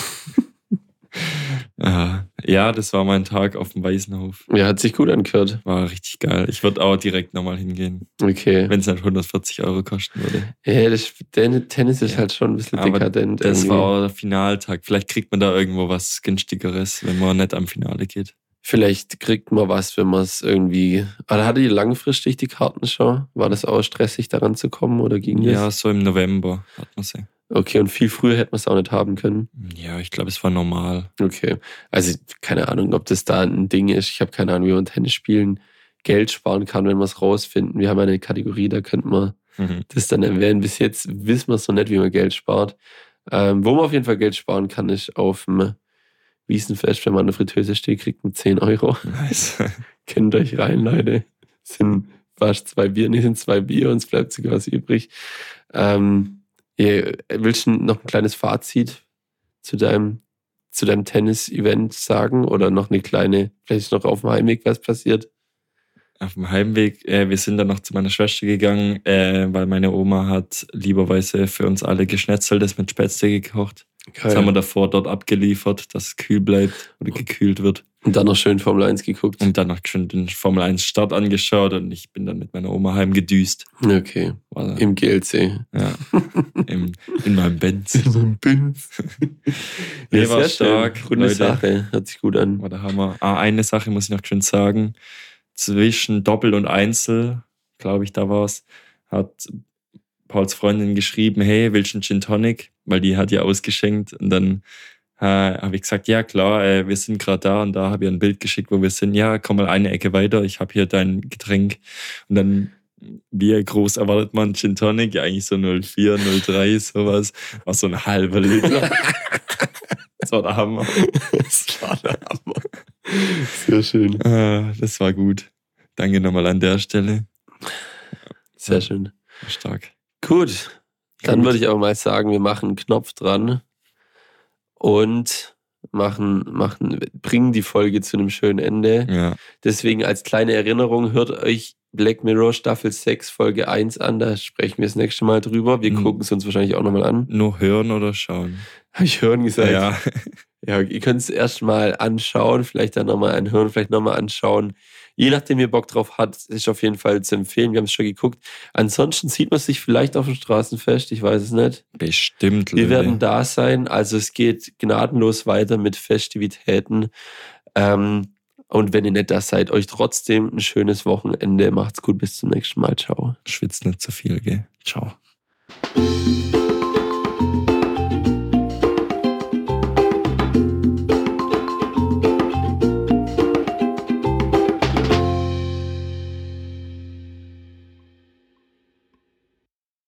Ja, das war mein Tag auf dem Waisenhof. Ja, hat sich gut angehört. War richtig geil. Ich würde auch direkt nochmal hingehen. Okay. Wenn es nicht 140 € kosten würde. Ja, Tennis ist halt schon ein bisschen dekadent. Das irgendwie. war auch der Finaltag. Vielleicht kriegt man da irgendwo was Günstigeres, wenn man nicht am Finale geht. Vielleicht kriegt man was, wenn man es irgendwie... Aber hatte ihr langfristig die Karten schon? War das auch stressig, daran zu kommen oder ging das? Ja, so im November hat man sie. Okay, und viel früher hätte man es auch nicht haben können? Ja, ich glaube, es war normal. Okay, also keine Ahnung, ob das da ein Ding ist. Ich habe keine Ahnung, wie man Tennis spielen Geld sparen kann, wenn wir es rausfinden. Wir haben eine Kategorie, da könnte man das dann erwähnen. Bis jetzt wissen wir es noch nicht, wie man Geld spart. Wo man auf jeden Fall Geld sparen kann, ist auf dem Wiesenfest, wenn man an der Fritteuse steht, kriegt man 10 €. Nice. Kennt euch rein, Leute. Sind fast 2 Bier, sind 2 Bier und es bleibt sogar was übrig. Willst du noch ein kleines Fazit zu deinem Tennis-Event sagen oder noch eine kleine, vielleicht noch auf dem Heimweg was passiert? Auf dem Heimweg, wir sind dann noch zu meiner Schwester gegangen, weil meine Oma hat lieberweise für uns alle Geschnetzeltes mit Spätzle gekocht. Geil. Das haben wir davor dort abgeliefert, dass es kühl bleibt oder gekühlt wird. Und dann noch schön Formel 1 geguckt. Und dann noch schön den Formel 1 Start angeschaut und ich bin dann mit meiner Oma heimgedüst. Okay. Im GLC. Ja. In meinem Benz. In meinem Benz. Nee, war stark. Gute Sache. Hört sich gut an. War der Hammer. Eine Sache muss ich noch schön sagen. Zwischen Doppel und Einzel, glaube ich, da war es, hat Pauls Freundin geschrieben, hey, willst du einen Gin Tonic? Weil die hat ja ausgeschenkt. Und dann habe ich gesagt, ja klar, wir sind gerade da und da habe ich ein Bild geschickt, wo wir sind. Ja, komm mal eine Ecke weiter, ich habe hier dein Getränk. Und dann, wie groß erwartet man Gin Tonic? Ja, eigentlich so 0,4, 0,3, sowas. War so ein halber Liter. Das war der Hammer. Das war der Hammer. Sehr schön. Das war gut. Danke nochmal an der Stelle. Sehr schön. Stark. Gut. Dann würde ich auch mal sagen, wir machen einen Knopf dran und bringen die Folge zu einem schönen Ende. Ja. Deswegen als kleine Erinnerung, hört euch Black Mirror Staffel 6 Folge 1 an, da sprechen wir das nächste Mal drüber. Wir gucken es uns wahrscheinlich auch nochmal an. Nur hören oder schauen? Habe ich hören gesagt? Ja. Ja, ihr könnt es erst mal anschauen, vielleicht dann nochmal anhören, vielleicht nochmal anschauen. Je nachdem, ihr Bock drauf habt, ist auf jeden Fall zu empfehlen. Wir haben es schon geguckt. Ansonsten sieht man sich vielleicht auf dem Straßenfest, ich weiß es nicht. Bestimmt, Leute. Wir werden da sein, also es geht gnadenlos weiter mit Festivitäten. Und wenn ihr nicht da seid, euch trotzdem ein schönes Wochenende. Macht's gut, bis zum nächsten Mal. Ciao. Schwitzt nicht zu viel, gell? Ciao.